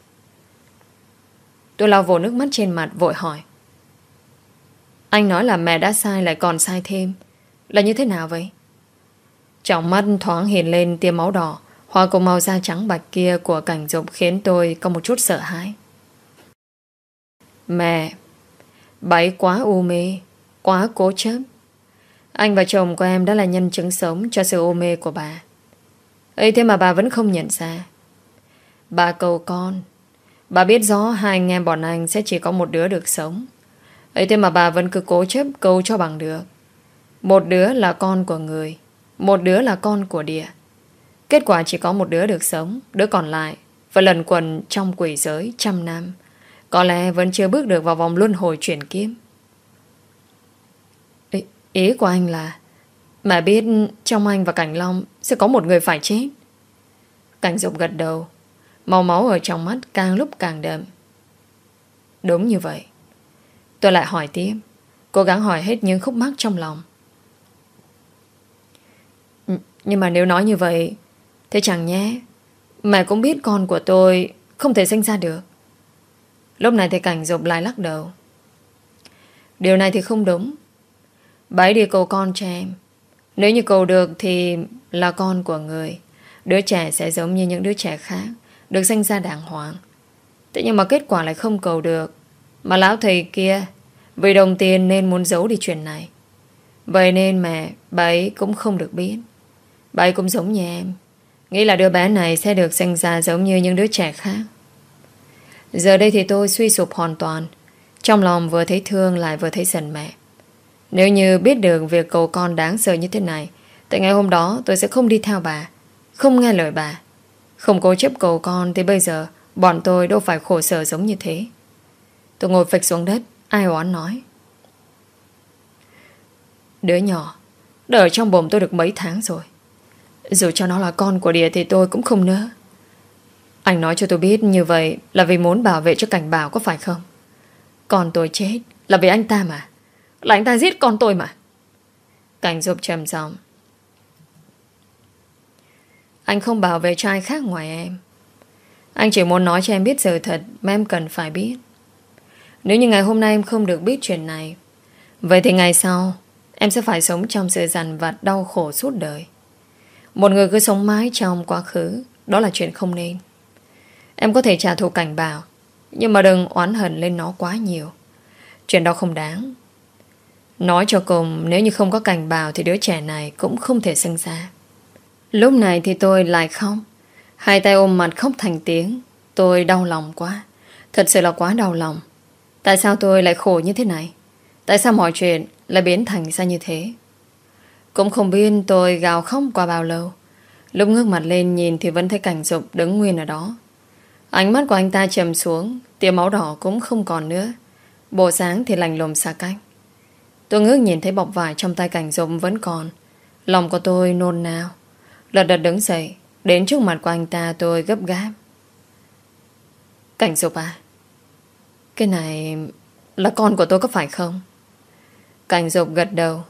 A: Tôi lau vội nước mắt trên mặt vội hỏi. Anh nói là mẹ đã sai lại còn sai thêm, là như thế nào vậy? Trong mắt thoáng hiện lên tia máu đỏ, hòa cùng màu da trắng bạch kia của Cảnh Dục khiến tôi có một chút sợ hãi. Mẹ, bà ấy quá u mê, quá cố chấp. Anh và chồng của em đã là nhân chứng sống cho sự u mê của bà. Ấy thế mà bà vẫn không nhận ra. Bà cầu con. Bà biết rõ hai anh em bọn anh sẽ chỉ có một đứa được sống. Ấy thế mà bà vẫn cứ cố chấp cầu cho bằng được. Một đứa là con của người, một đứa là con của địa. Kết quả chỉ có một đứa được sống, đứa còn lại phải lẩn quẩn trong quỷ giới trăm năm. Có lẽ vẫn chưa bước được vào vòng luân hồi chuyển kiếp. Ý của anh là mẹ biết trong anh và Cảnh Long sẽ có một người phải chết. Cảnh Dục gật đầu. Màu máu ở trong mắt càng lúc càng đậm. Đúng như vậy. Tôi lại hỏi tiếp, cố gắng hỏi hết những khúc mắc trong lòng. Nhưng mà nếu nói như vậy, thế chẳng nhé mẹ cũng biết con của tôi không thể sinh ra được. Lúc này thì Cảnh Dục lại lắc đầu. Điều này thì không đúng. Bà ấy đi cầu con cho em. Nếu như cầu được thì là con của người. Đứa trẻ sẽ giống như những đứa trẻ khác, được sinh ra đàng hoàng. Thế nhưng mà kết quả lại không cầu được. Mà lão thầy kia vì đồng tiền nên muốn giấu đi chuyện này. Vậy nên mẹ bà ấy cũng không được biết. Bà ấy cũng giống như em, nghĩ là đứa bé này sẽ được sinh ra giống như những đứa trẻ khác. Giờ đây thì tôi suy sụp hoàn toàn. Trong lòng vừa thấy thương lại vừa thấy giận mẹ. Nếu như biết được việc cầu con đáng sợ như thế này, tại ngày hôm đó tôi sẽ không đi theo bà, không nghe lời bà, không cố chấp cầu con, thì bây giờ bọn tôi đâu phải khổ sở giống như thế. Tôi ngồi phịch xuống đất, ai oán nói. Đứa nhỏ đã ở trong bụng tôi được mấy tháng rồi. Dù cho nó là con của Địa thì tôi cũng không nỡ. Anh nói cho tôi biết như vậy là vì muốn bảo vệ cho Cảnh Bảo, có phải không? Con tôi chết là vì anh ta mà. Là anh ta giết con tôi mà. Cảnh Dục trầm giọng. Anh không bảo vệ cho ai khác ngoài em. Anh chỉ muốn nói cho em biết sự thật mà em cần phải biết. Nếu như ngày hôm nay em không được biết chuyện này, vậy thì ngày sau em sẽ phải sống trong sự dằn vặt đau khổ suốt đời. Một người cứ sống mãi trong quá khứ, đó là chuyện không nên. Em có thể trả thù Cảnh Bảo, nhưng mà đừng oán hận lên nó quá nhiều. Chuyện đó không đáng. Nói cho cùng, nếu như không có Cảnh Bảo thì đứa trẻ này cũng không thể sinh ra. Lúc này thì tôi lại khóc. Hai tay ôm mặt khóc thành tiếng. Tôi đau lòng quá. Thật sự là quá đau lòng. Tại sao tôi lại khổ như thế này? Tại sao mọi chuyện lại biến thành ra như thế? Cũng không biết tôi gào khóc qua bao lâu. Lúc ngước mặt lên nhìn thì vẫn thấy Cảnh Dục đứng nguyên ở đó. Ánh mắt của anh ta trầm xuống, tia máu đỏ cũng không còn nữa. Bộ dáng thì lạnh lùng xa cách. Tôi ngước nhìn thấy bọc vải trong tay Cảnh Dục vẫn còn. Lòng của tôi nôn nao. Lật đật đứng dậy, đến trước mặt của anh ta tôi gấp gáp. Cảnh Dục à, cái này là con của tôi có phải không? Cảnh Dục gật đầu.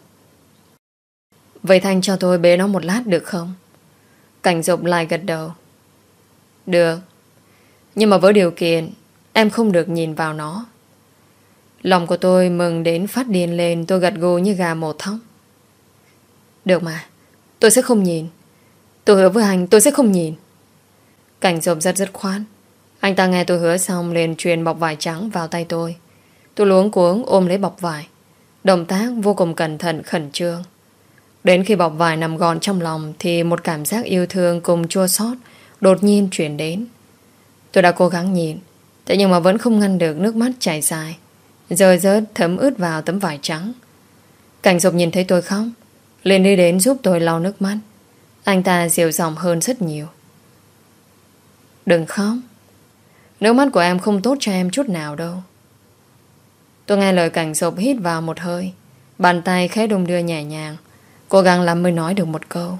A: Vậy Thanh cho tôi bế nó một lát được không? Cảnh Dục lại gật đầu. Được. Nhưng mà với điều kiện em không được nhìn vào nó. Lòng của tôi mừng đến phát điên lên. Tôi gật gù như gà mổ thóc. Được mà, tôi sẽ không nhìn. Tôi hứa với anh tôi sẽ không nhìn. Cảnh Dục rất dứt khoát. Anh ta nghe tôi hứa xong liền truyền bọc vải trắng vào tay tôi. Tôi luống cuống ôm lấy bọc vải. Động tác vô cùng cẩn thận khẩn trương. Đến khi bọc vải nằm gọn trong lòng thì một cảm giác yêu thương cùng chua xót đột nhiên chuyển đến. Tôi đã cố gắng nhìn, thế nhưng mà vẫn không ngăn được nước mắt chảy dài, rơi rớt thấm ướt vào tấm vải trắng. Cảnh Dục nhìn thấy tôi khóc, liền đi đến giúp tôi lau nước mắt. Anh ta dịu giọng hơn rất nhiều. Đừng khóc. Nước mắt của em không tốt cho em chút nào đâu. Tôi nghe lời Cảnh Dục hít vào một hơi. Bàn tay khẽ đung đưa nhẹ nhàng, cố gắng lắm mới nói được một câu.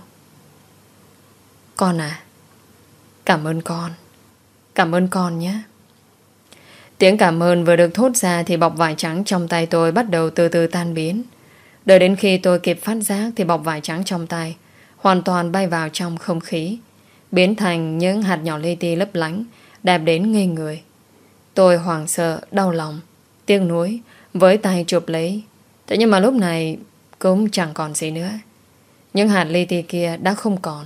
A: Con à, cảm ơn con. Cảm ơn con nhé. Tiếng cảm ơn vừa được thốt ra thì bọc vải trắng trong tay tôi bắt đầu từ từ tan biến. Đợi đến khi tôi kịp phát giác thì bọc vải trắng trong tay hoàn toàn bay vào trong không khí, biến thành những hạt nhỏ li ti lấp lánh, đẹp đến ngây người. Tôi hoảng sợ, đau lòng, tiếc nuối, với tay chụp lấy. Thế nhưng mà lúc này cũng chẳng còn gì nữa. Những hạt li ti kia đã không còn.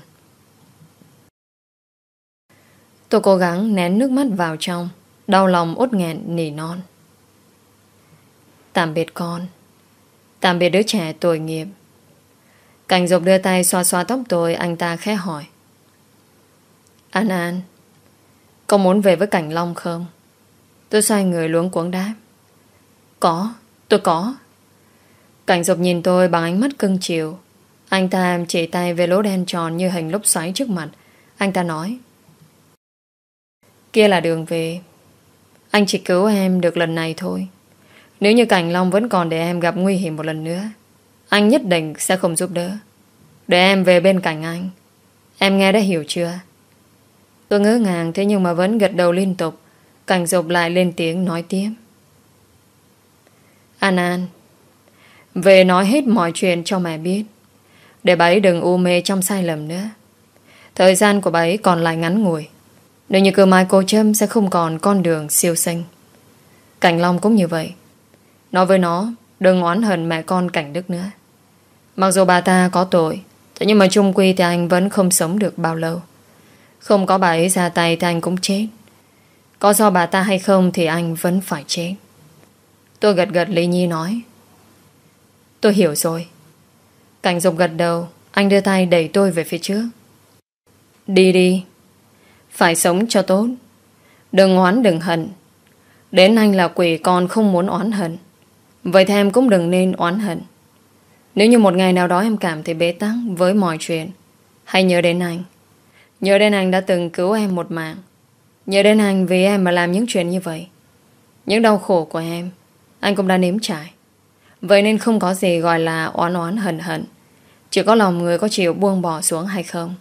A: Tôi cố gắng nén nước mắt vào trong, đau lòng uất nghẹn nỉ non. Tạm biệt con. Tạm biệt đứa trẻ tội nghiệp. Cảnh Dục đưa tay xoa xoa tóc tôi. Anh ta khẽ hỏi. An An, con muốn về với Cảnh Long không? Tôi xoay người luống cuống đáp. Có, tôi có. Cảnh Dục nhìn tôi bằng ánh mắt cưng chiều. Anh ta chỉ tay về lỗ đen tròn như hình lốc xoáy trước mặt. Anh ta nói. Kia là đường về. Anh chỉ cứu em được lần này thôi. Nếu như Cảnh Long vẫn còn để em gặp nguy hiểm một lần nữa, anh nhất định sẽ không giúp đỡ. Để em về bên cạnh anh. Em nghe đã hiểu chưa? Tôi ngỡ ngàng thế nhưng mà vẫn gật đầu liên tục. Cảnh Dục lại lên tiếng nói tiếp. An An, về nói hết mọi chuyện cho mẹ biết, để bà ấy đừng u mê trong sai lầm nữa. Thời gian của bà ấy còn lại ngắn ngủi. Nếu như cơ mai cô Trâm sẽ không còn con đường siêu sinh. Cảnh Long cũng như vậy. Nói với nó đừng oán hận mẹ con Cảnh Đức nữa. Mặc dù bà ta có tội, thế nhưng mà chung quy thì anh vẫn không sống được bao lâu. Không có bà ấy ra tay thì anh cũng chết. Có do bà ta hay không thì anh vẫn phải chết. Tôi gật gật Lý Nhi nói. Tôi hiểu rồi. Cảnh Dục gật đầu. Anh đưa tay đẩy tôi về phía trước. Đi đi. Phải sống cho tốt. Đừng oán đừng hận. Đến anh là quỷ còn không muốn oán hận. Vậy thì em cũng đừng nên oán hận. Nếu như một ngày nào đó em cảm thấy bế tắc với mọi chuyện, hãy nhớ đến anh. Nhớ đến anh đã từng cứu em một mạng. Nhớ đến anh vì em mà làm những chuyện như vậy. Những đau khổ của em anh cũng đã nếm trải. Vậy nên không có gì gọi là oán oán hận hận. Chỉ có lòng người có chịu buông bỏ xuống hay không.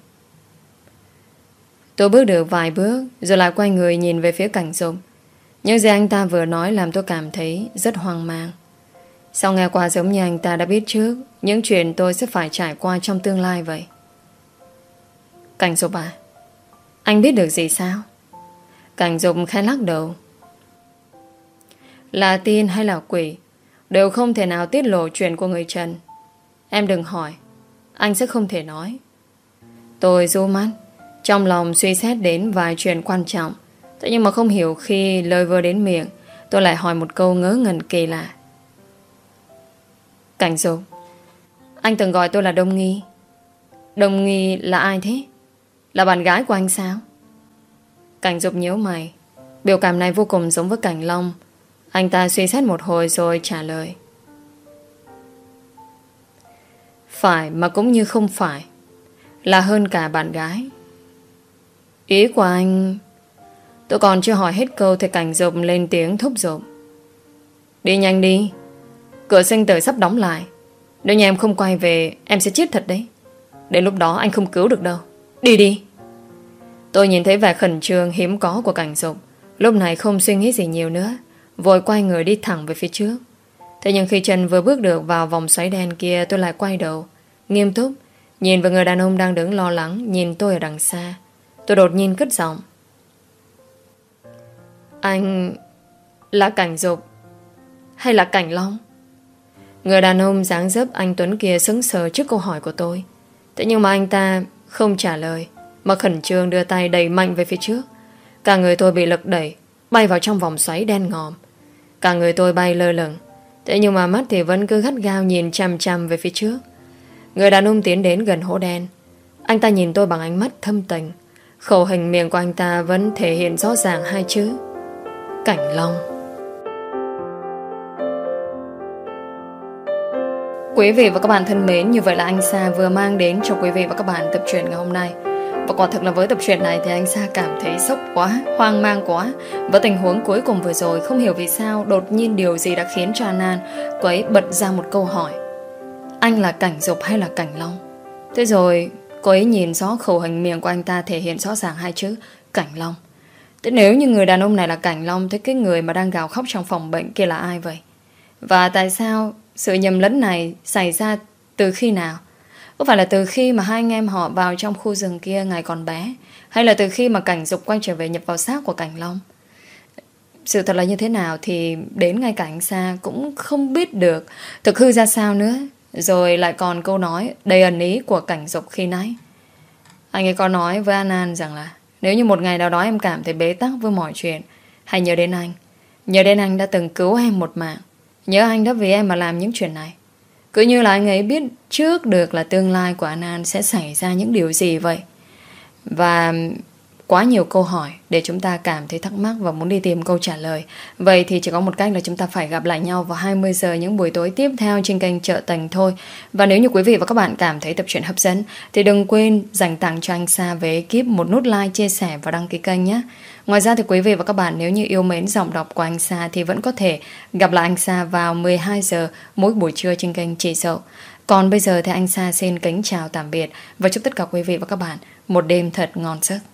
A: Tôi bước được vài bước rồi lại quay người nhìn về phía Cảnh Dục. Những gì anh ta vừa nói làm tôi cảm thấy rất hoang mang. Sao nghe qua giống như anh ta đã biết trước những chuyện tôi sẽ phải trải qua trong tương lai vậy. Cảnh Dục à, anh biết được gì sao? Cảnh Dục khẽ lắc đầu. Là tiên hay là quỷ đều không thể nào tiết lộ chuyện của người Trần. Em đừng hỏi, anh sẽ không thể nói. Tôi ru mắt, trong lòng suy xét đến vài chuyện quan trọng. Thế nhưng mà không hiểu khi lời vừa đến miệng, tôi lại hỏi một câu ngớ ngẩn kỳ lạ. Cảnh Dục, anh từng gọi tôi là Đông Nghi. Đông Nghi là ai thế? Là bạn gái của anh sao? Cảnh Dục nhíu mày. Biểu cảm này vô cùng giống với Cảnh Long. Anh ta suy xét một hồi rồi trả lời. Phải mà cũng như không phải. Là hơn cả bạn gái. Ý của anh... Tôi còn chưa hỏi hết câu thì Cảnh Dục lên tiếng thúc giục. Đi nhanh đi. Cửa sinh tử sắp đóng lại. Nếu như em không quay về em sẽ chết thật đấy. Đến lúc đó anh không cứu được đâu. Đi đi. Tôi nhìn thấy vẻ khẩn trương hiếm có của Cảnh Dục. Lúc này không suy nghĩ gì nhiều nữa, vội quay người đi thẳng về phía trước. Thế nhưng khi chân vừa bước được vào vòng xoáy đen kia, tôi lại quay đầu nghiêm túc nhìn vào người đàn ông đang đứng lo lắng nhìn tôi ở đằng xa. Tôi đột nhiên cất giọng. Anh là Cảnh Dục hay là Cảnh Long? Người đàn ông dáng dấp anh tuấn kia sững sờ trước câu hỏi của tôi. Thế nhưng mà anh ta không trả lời, mà khẩn trương đưa tay đẩy mạnh về phía trước. Cả người tôi bị lực đẩy, bay vào trong vòng xoáy đen ngòm. Cả người tôi bay lơ lửng. Thế nhưng mà mắt thì vẫn cứ gắt gao nhìn chằm chằm về phía trước. Người đàn ông tiến đến gần hố đen. Anh ta nhìn tôi bằng ánh mắt thâm tình. Khẩu hình miệng của anh ta vẫn thể hiện rõ ràng hai chữ: Cảnh Long. Quý vị và các bạn thân mến, như vậy là anh Sa vừa mang đến cho quý vị và các bạn tập truyện ngày hôm nay. Và quả thực là với tập truyện này thì anh Sa cảm thấy sốc quá, hoang mang quá. Và tình huống cuối cùng vừa rồi, không hiểu vì sao đột nhiên điều gì đã khiến cho An An cô ấy bật ra một câu hỏi: anh là Cảnh Dục hay là Cảnh Long? Thế rồi cô ấy nhìn rõ khẩu hình miệng của anh ta thể hiện rõ ràng hai chữ Cảnh Long. Thế nếu như người đàn ông này là Cảnh Long, thế cái người mà đang gào khóc trong phòng bệnh kia là ai vậy? Và tại sao sự nhầm lẫn này xảy ra từ khi nào? Có phải là từ khi mà hai anh em họ vào trong khu rừng kia ngày còn bé, hay là từ khi mà Cảnh Dục quay trở về nhập vào xác của Cảnh Long? Sự thật là như thế nào thì đến ngay cả anh Sa cũng không biết được thực hư ra sao nữa. Rồi lại còn câu nói đầy ẩn ý của Cảnh Dục khi nãy. Anh ấy có nói với An An rằng là nếu như một ngày nào đó em cảm thấy bế tắc với mọi chuyện, hãy nhớ đến anh. Nhớ đến anh đã từng cứu em một mạng. Nhớ anh đã vì em mà làm những chuyện này. Cứ như là anh ấy biết trước được là tương lai của An An sẽ xảy ra những điều gì vậy. Và quá nhiều câu hỏi để chúng ta cảm thấy thắc mắc và muốn đi tìm câu trả lời. Vậy thì chỉ có một cách là chúng ta phải gặp lại nhau vào 20 giờ những buổi tối tiếp theo trên kênh Chợ Tình thôi. Và nếu như quý vị và các bạn cảm thấy tập truyện hấp dẫn thì đừng quên dành tặng cho anh Sa về ekip một nút like, chia sẻ và đăng ký kênh nhé. Ngoài ra thì quý vị và các bạn nếu như yêu mến giọng đọc của anh Sa thì vẫn có thể gặp lại anh Sa vào 12 giờ mỗi buổi trưa trên kênh Chị Dậu. Còn bây giờ thì anh Sa xin kính chào tạm biệt và chúc tất cả quý vị và các bạn một đêm thật ngon giấc.